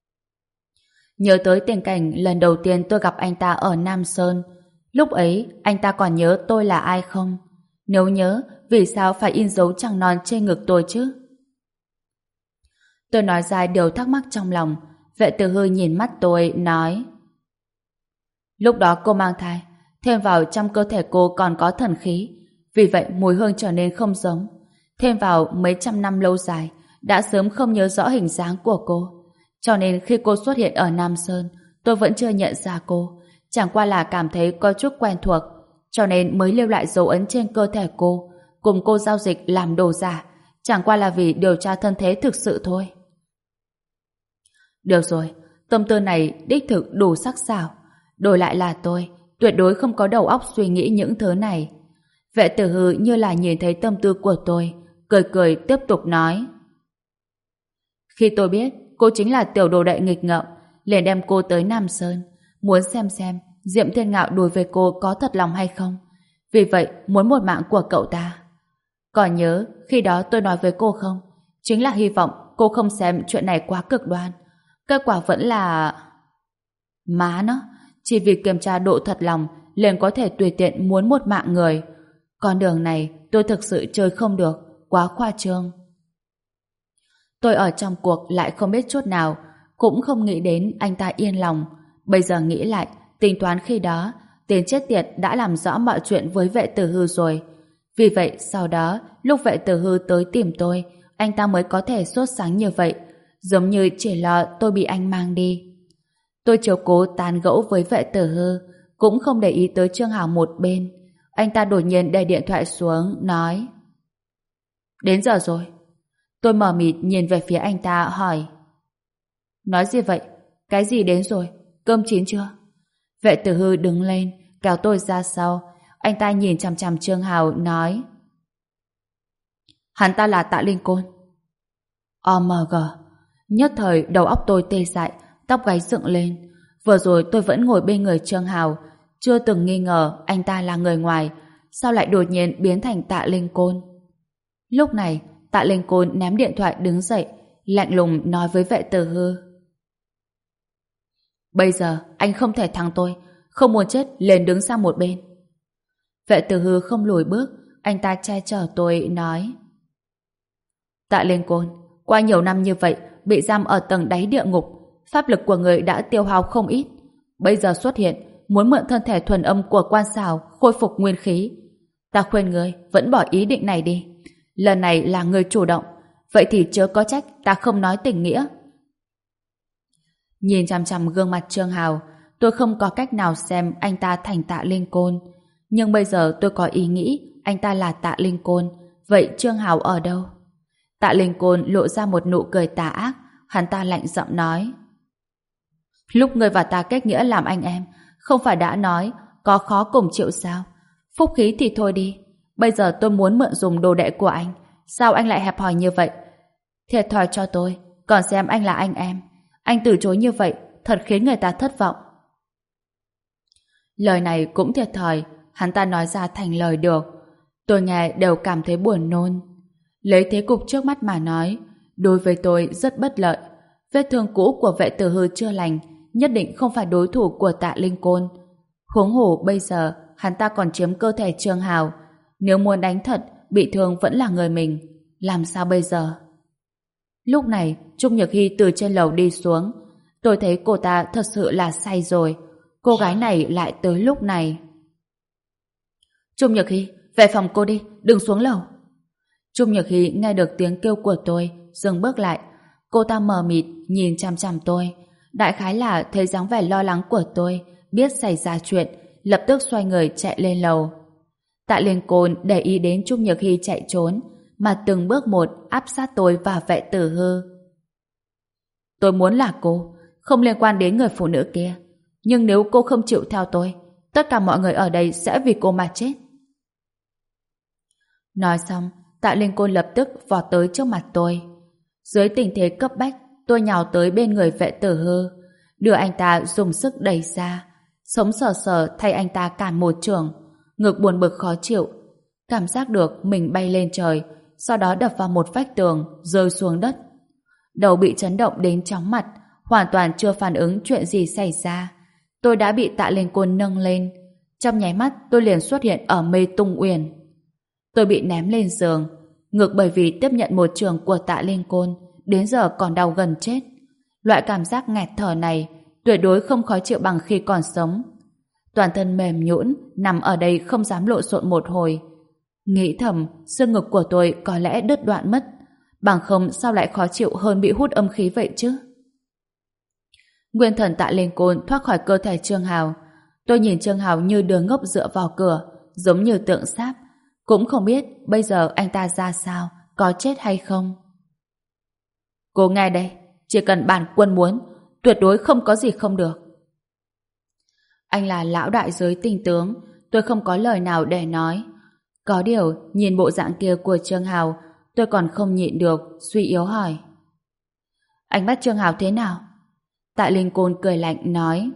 Speaker 1: Nhớ tới tình cảnh lần đầu tiên tôi gặp anh ta ở Nam Sơn, lúc ấy anh ta còn nhớ tôi là ai không? Nếu nhớ, vì sao phải in dấu trăng non trên ngực tôi chứ? Tôi nói ra điều thắc mắc trong lòng. Vệ Tử Hư nhìn mắt tôi, nói. Lúc đó cô mang thai, thêm vào trong cơ thể cô còn có thần khí, vì vậy mùi hương trở nên không giống. Thêm vào mấy trăm năm lâu dài, đã sớm không nhớ rõ hình dáng của cô. Cho nên khi cô xuất hiện ở Nam Sơn, tôi vẫn chưa nhận ra cô, chẳng qua là cảm thấy có chút quen thuộc, cho nên mới lưu lại dấu ấn trên cơ thể cô, cùng cô giao dịch làm đồ giả, chẳng qua là vì điều tra thân thế thực sự thôi. Được rồi, tâm tư này đích thực đủ sắc sảo, đổi lại là tôi, tuyệt đối không có đầu óc suy nghĩ những thứ này. Vệ Tử Hư như là nhìn thấy tâm tư của tôi, cười cười tiếp tục nói. Khi tôi biết cô chính là tiểu đồ đệ nghịch ngợm, liền đem cô tới Nam Sơn, muốn xem xem Diệm Thiên Ngạo đối với cô có thật lòng hay không. Vì vậy muốn một mạng của cậu ta. Còn nhớ khi đó tôi nói với cô không? Chính là hy vọng cô không xem chuyện này quá cực đoan. Kết quả vẫn là... Má nó, chỉ vì kiểm tra độ thật lòng liền có thể tùy tiện muốn một mạng người. Con đường này tôi thực sự chơi không được, quá khoa trương. Tôi ở trong cuộc lại không biết chút nào, cũng không nghĩ đến anh ta yên lòng. Bây giờ nghĩ lại, tính toán khi đó, tên chết tiệt đã làm rõ mọi chuyện với vệ tử hư rồi. Vì vậy, sau đó, lúc vệ tử hư tới tìm tôi, anh ta mới có thể sốt sáng như vậy, giống như chỉ lo tôi bị anh mang đi. Tôi chiếu cố tán gẫu với vệ tử hư, cũng không để ý tới Trương Hào một bên. Anh ta đột nhiên để điện thoại xuống, nói: Đến giờ rồi. Tôi mờ mịt nhìn về phía anh ta, hỏi: Nói gì vậy? Cái gì đến rồi? Cơm chín chưa? Vệ tử hư đứng lên, kéo tôi ra sau. Anh ta nhìn chằm chằm Trương Hào, nói: Hắn ta là Tạ Linh Côn. ô em giê. Nhất thời đầu óc tôi tê dại, tóc gáy dựng lên. Vừa rồi tôi vẫn ngồi bên người Trương Hào, chưa từng nghi ngờ anh ta là người ngoài, sao lại đột nhiên biến thành Tạ Linh Côn. Lúc này, Tạ Linh Côn ném điện thoại đứng dậy, lạnh lùng nói với vệ tử hư: Bây giờ anh không thể thắng tôi, không muốn chết liền đứng sang một bên. Vệ tử hư không lùi bước, anh ta che chở tôi, nói: Tạ Linh Côn, qua nhiều năm như vậy, bị giam ở tầng đáy địa ngục, pháp lực của người đã tiêu hao không ít. Bây giờ xuất hiện, muốn mượn thân thể thuần âm của quan xảo khôi phục nguyên khí. Ta khuyên người vẫn bỏ ý định này đi. Lần này là người chủ động, vậy thì chớ có trách ta không nói tình nghĩa. Nhìn chằm chằm gương mặt Trương Hào, tôi không có cách nào xem anh ta thành Tạ Linh Côn. Nhưng bây giờ tôi có ý nghĩ anh ta là Tạ Linh Côn, vậy Trương Hào ở đâu? Tạ Linh Côn lộ ra một nụ cười tà ác, hắn ta lạnh giọng nói: Lúc người và ta kết nghĩa làm anh em, không phải đã nói có khó cùng chịu sao? Phúc khí thì thôi đi, bây giờ tôi muốn mượn dùng đồ đệ của anh, sao anh lại hẹp hòi như vậy? Thiệt thòi cho tôi, còn xem anh là anh em. Anh từ chối như vậy, thật khiến người ta thất vọng. Lời này cũng thiệt thòi, hắn ta nói ra thành lời được. Tôi nghe đều cảm thấy buồn nôn. Lấy thế cục trước mắt mà nói, đối với tôi rất bất lợi. Vết thương cũ của vệ tử hư chưa lành, nhất định không phải đối thủ của Tạ Linh Côn. Huống hồ bây giờ, hắn ta còn chiếm cơ thể Trương Hào. Nếu muốn đánh thật, bị thương vẫn là người mình. Làm sao bây giờ? Lúc này, Trung Nhược Hy từ trên lầu đi xuống. Tôi thấy cô ta thật sự là say rồi. Cô gái này lại tới lúc này. Trung Nhược Hy, về phòng cô đi, đừng xuống lầu. Trung Nhược Hy nghe được tiếng kêu của tôi, dừng bước lại. Cô ta mờ mịt nhìn chằm chằm tôi, đại khái là thấy dáng vẻ lo lắng của tôi, biết xảy ra chuyện, lập tức xoay người chạy lên lầu. Tạ Liên Côn để ý đến Trung Nhược Hy chạy trốn, mà từng bước một áp sát tôi và vệ tử hư. Tôi muốn là cô, không liên quan đến người phụ nữ kia, nhưng nếu cô không chịu theo tôi, tất cả mọi người ở đây sẽ vì cô mà chết. Nói xong, Tạ Linh Côn lập tức vọt tới trước mặt tôi. Dưới tình thế cấp bách, tôi nhào tới bên người vệ tử hư, đưa anh ta dùng sức đẩy ra, sống sờ sờ thay anh ta cản một chưởng, ngực buồn bực khó chịu, cảm giác được mình bay lên trời, sau đó đập vào một vách tường, rơi xuống đất. Đầu bị chấn động đến chóng mặt, hoàn toàn chưa phản ứng chuyện gì xảy ra. Tôi đã bị Tạ Linh Côn nâng lên, trong nháy mắt tôi liền xuất hiện ở Mê Tung Uyển. Tôi bị ném lên giường, ngực bởi vì tiếp nhận một trường của Tạ Linh Côn, đến giờ còn đau gần chết. Loại cảm giác nghẹt thở này tuyệt đối không khó chịu bằng khi còn sống. Toàn thân mềm nhũn, nằm ở đây không dám lộn xộn một hồi. Nghĩ thầm, xương ngực của tôi có lẽ đứt đoạn mất, bằng không sao lại khó chịu hơn bị hút âm khí vậy chứ? Nguyên thần Tạ Linh Côn thoát khỏi cơ thể Trương Hào. Tôi nhìn Trương Hào như đứa ngốc dựa vào cửa, giống như tượng sáp, cũng không biết bây giờ anh ta ra sao, có chết hay không. Cô nghe đây, chỉ cần bản quân muốn, tuyệt đối không có gì không được. Anh là lão đại giới tinh tướng, tôi không có lời nào để nói. Có điều, nhìn bộ dạng kia của Trương Hào, tôi còn không nhịn được, suy yếu hỏi. Anh bắt Trương Hào thế nào? Tạ Linh Côn cười lạnh nói.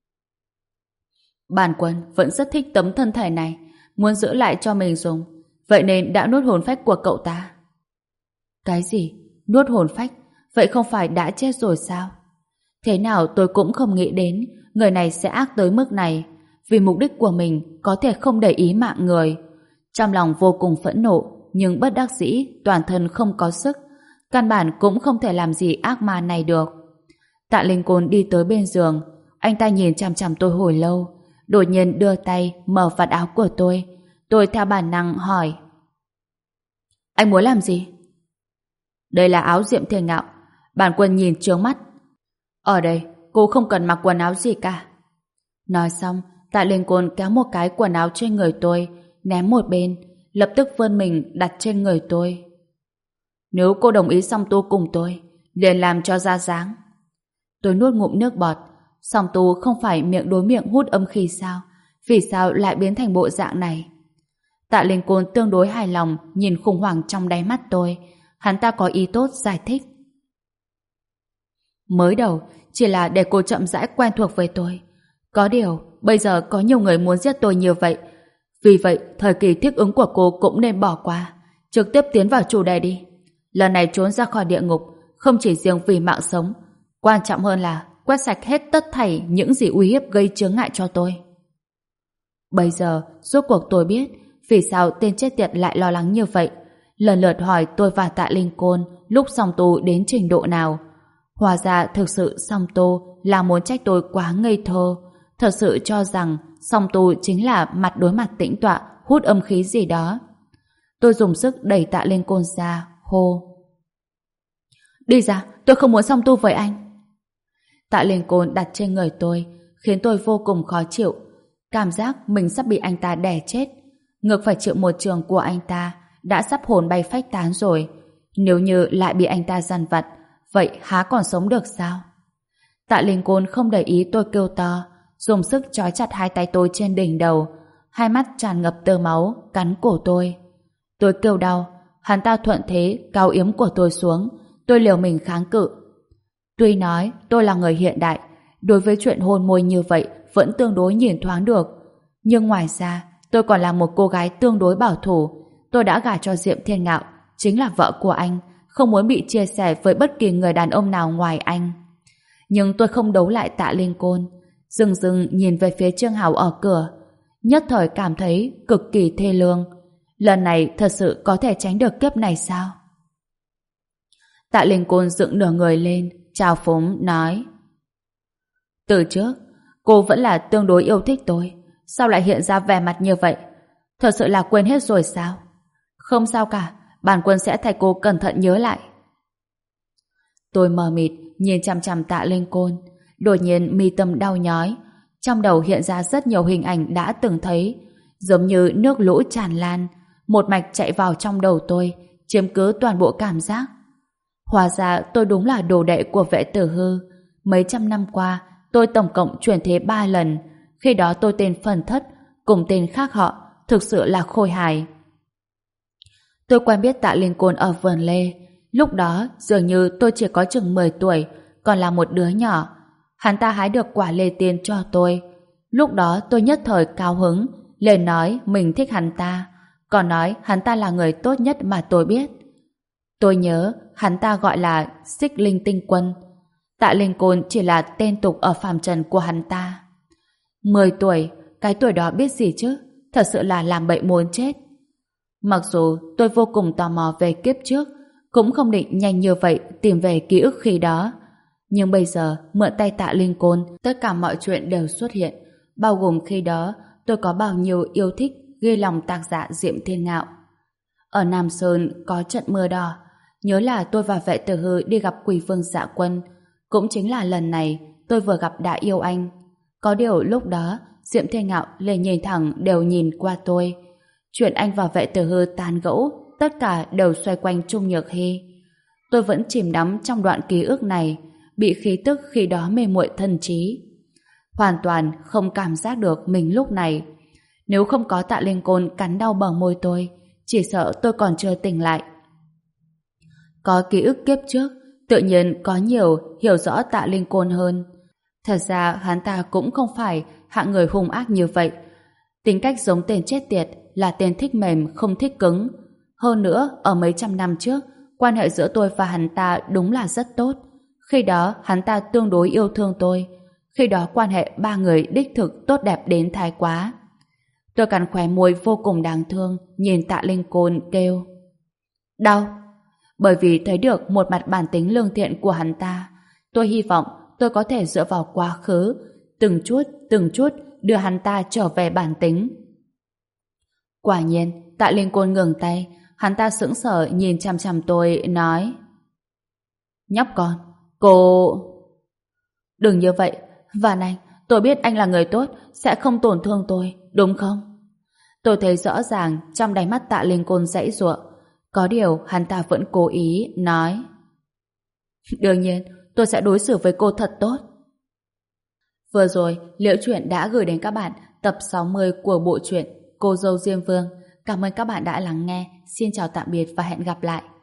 Speaker 1: Bản quân vẫn rất thích tấm thân thể này, muốn giữ lại cho mình dùng, vậy nên đã nuốt hồn phách của cậu ta. Cái gì? Nuốt hồn phách? Vậy không phải đã chết rồi sao? Thế nào tôi cũng không nghĩ đến người này sẽ ác tới mức này, vì mục đích của mình có thể không để ý mạng người. Trong lòng vô cùng phẫn nộ, nhưng bất đắc dĩ, toàn thân không có sức, căn bản cũng không thể làm gì ác ma này được. Tạ Linh Côn đi tới bên giường, anh ta nhìn chằm chằm tôi hồi lâu, đột nhiên đưa tay mở vạt áo của tôi. Tôi theo bản năng hỏi: Anh muốn làm gì? Đây là áo Diệm Thiên Ngạo. Bản Quân nhìn trướng mắt. Ở đây, cô không cần mặc quần áo gì cả. Nói xong, Tạ Linh Côn kéo một cái quần áo trên người tôi, ném một bên, lập tức vươn mình đặt trên người tôi. Nếu cô đồng ý song tu cùng tôi, liền làm cho ra dáng. Tôi nuốt ngụm nước bọt. Song tu không phải miệng đối miệng hút âm khí sao? Vì sao lại biến thành bộ dạng này? Tạ Linh Côn tương đối hài lòng nhìn khủng hoảng trong đáy mắt tôi. Hắn ta có ý tốt giải thích. Mới đầu chỉ là để cô chậm rãi quen thuộc với tôi. Có điều bây giờ có nhiều người muốn giết tôi như vậy. Vì vậy thời kỳ thích ứng của cô cũng nên bỏ qua, trực tiếp tiến vào chủ đề đi. Lần này trốn ra khỏi địa ngục không chỉ riêng vì mạng sống, quan trọng hơn là quét sạch hết tất thảy những gì uy hiếp gây chướng ngại cho tôi. Bây giờ rốt cuộc tôi biết vì sao tên chết tiệt lại lo lắng như vậy, lần lượt hỏi tôi và Tạ Linh Côn lúc song tu đến trình độ nào. Hóa ra thực sự song tu là muốn trách tôi quá ngây thơ, thật sự cho rằng song tu chính là mặt đối mặt tĩnh tọa hút âm khí gì đó. Tôi dùng sức đẩy Tạ Linh Côn ra, hô: Đi ra, tôi không muốn song tu với anh. Tạ Linh Côn đặt trên người tôi khiến tôi vô cùng khó chịu, cảm giác mình sắp bị anh ta đè chết. Ngược phải chịu một trường của anh ta, đã sắp hồn bay phách tán rồi. Nếu như lại bị anh ta dằn vặt, vậy há còn sống được sao? Tạ Linh Côn không để ý tôi kêu to, dùng sức trói chặt hai tay tôi trên đỉnh đầu, hai mắt tràn ngập tơ máu, cắn cổ tôi. Tôi kêu đau, hắn ta thuận thế cao yếm của tôi xuống, tôi liều mình kháng cự. Tuy nói tôi là người hiện đại, đối với chuyện hôn môi như vậy vẫn tương đối nhìn thoáng được, nhưng ngoài ra tôi còn là một cô gái tương đối bảo thủ. Tôi đã gả cho Diệm Thiên Ngạo, chính là vợ của anh, không muốn bị chia sẻ với bất kỳ người đàn ông nào ngoài anh. Nhưng tôi không đấu lại Tạ Linh Côn, dừng dừng nhìn về phía Trương Hào ở cửa, nhất thời cảm thấy cực kỳ thê lương. Lần này thật sự có thể tránh được kiếp này sao? Tạ Linh Côn dựng nửa người lên, chào phúng nói: Từ trước cô vẫn là tương đối yêu thích tôi, sao lại hiện ra vẻ mặt như vậy? Thật sự là quên hết rồi sao? Không sao cả, bản Quân sẽ thay cô cẩn thận nhớ lại. Tôi mờ mịt nhìn chằm chằm Tạ Linh Côn, đột nhiên mi tâm đau nhói, trong đầu hiện ra rất nhiều hình ảnh đã từng thấy, giống như nước lũ tràn lan, một mạch chạy vào trong đầu tôi, chiếm cứ toàn bộ cảm giác. Hóa ra tôi đúng là đồ đệ của Vệ Tử Hư. Mấy trăm năm qua tôi tổng cộng chuyển thế ba lần, khi đó tôi tên Phần Thất, cùng tên khác họ, thực sự là khôi hài. Tôi quen biết Tạ Linh Côn ở vườn lê, lúc đó dường như tôi chỉ có chừng mười tuổi, còn là một đứa nhỏ. Hắn ta hái được quả lê tiên cho tôi. Lúc đó tôi nhất thời cao hứng, liền nói mình thích hắn ta, còn nói hắn ta là người tốt nhất mà tôi biết. Tôi nhớ hắn ta gọi là Xích Linh Tinh Quân. Tạ Linh Côn chỉ là tên tục ở phàm trần của hắn ta. Mười tuổi, cái tuổi đó biết gì chứ, thật sự là làm bậy muốn chết. Mặc dù tôi vô cùng tò mò về kiếp trước, cũng không định nhanh như vậy tìm về ký ức khi đó, nhưng bây giờ mượn tay Tạ Linh Côn, tất cả mọi chuyện đều xuất hiện, bao gồm khi đó tôi có bao nhiêu yêu thích ghi lòng tạc dạ Diệm Thiên Ngạo. Ở Nam Sơn có trận mưa đỏ, nhớ là tôi và Vệ Tử Hư đi gặp Quỷ Vương Dạ Quân, cũng chính là lần này tôi vừa gặp đã yêu anh. Có điều lúc đó Diệm Thiên Ngạo liền nhìn thẳng đều nhìn qua tôi. Chuyện anh và Vệ Tử Hư tán gẫu tất cả đều xoay quanh Trung Nhược Hy. Tôi vẫn chìm đắm trong đoạn ký ức này, bị khí tức khi đó mê muội thần trí, hoàn toàn không cảm giác được mình lúc này. Nếu không có Tạ Linh Côn cắn đau bờ môi tôi, chỉ sợ tôi còn chưa tỉnh lại. Có ký ức kiếp trước, tự nhiên có nhiều hiểu rõ Tạ Linh Côn hơn. Thật ra hắn ta cũng không phải hạng người hung ác như vậy. Tính cách giống tên chết tiệt, là tên thích mềm không thích cứng. Hơn nữa, ở mấy trăm năm trước, quan hệ giữa tôi và hắn ta đúng là rất tốt. Khi đó hắn ta tương đối yêu thương tôi. Khi đó quan hệ ba người đích thực tốt đẹp đến thái quá. Tôi cắn khóe môi vô cùng đáng thương, nhìn Tạ Linh Côn kêu: Đau. Bởi vì thấy được một mặt bản tính lương thiện của hắn ta, tôi hy vọng tôi có thể dựa vào quá khứ, từng chút, từng chút đưa hắn ta trở về bản tính. Quả nhiên, Tạ Linh Côn ngừng tay, hắn ta sững sờ nhìn chằm chằm tôi, nói: Nhóc con, cô... Đừng như vậy, Vạn Anh, tôi biết anh là người tốt, sẽ không tổn thương tôi, đúng không? Tôi thấy rõ ràng trong đáy mắt Tạ Linh Côn giãy giụa, có điều hắn ta vẫn cố ý, nói: Đương nhiên, tôi sẽ đối xử với cô thật tốt. Vừa rồi, Liễu Chuyện đã gửi đến các bạn tập sáu mươi của bộ truyện Cô dâu Diêm Vương. Cảm ơn các bạn đã lắng nghe. Xin chào tạm biệt và hẹn gặp lại.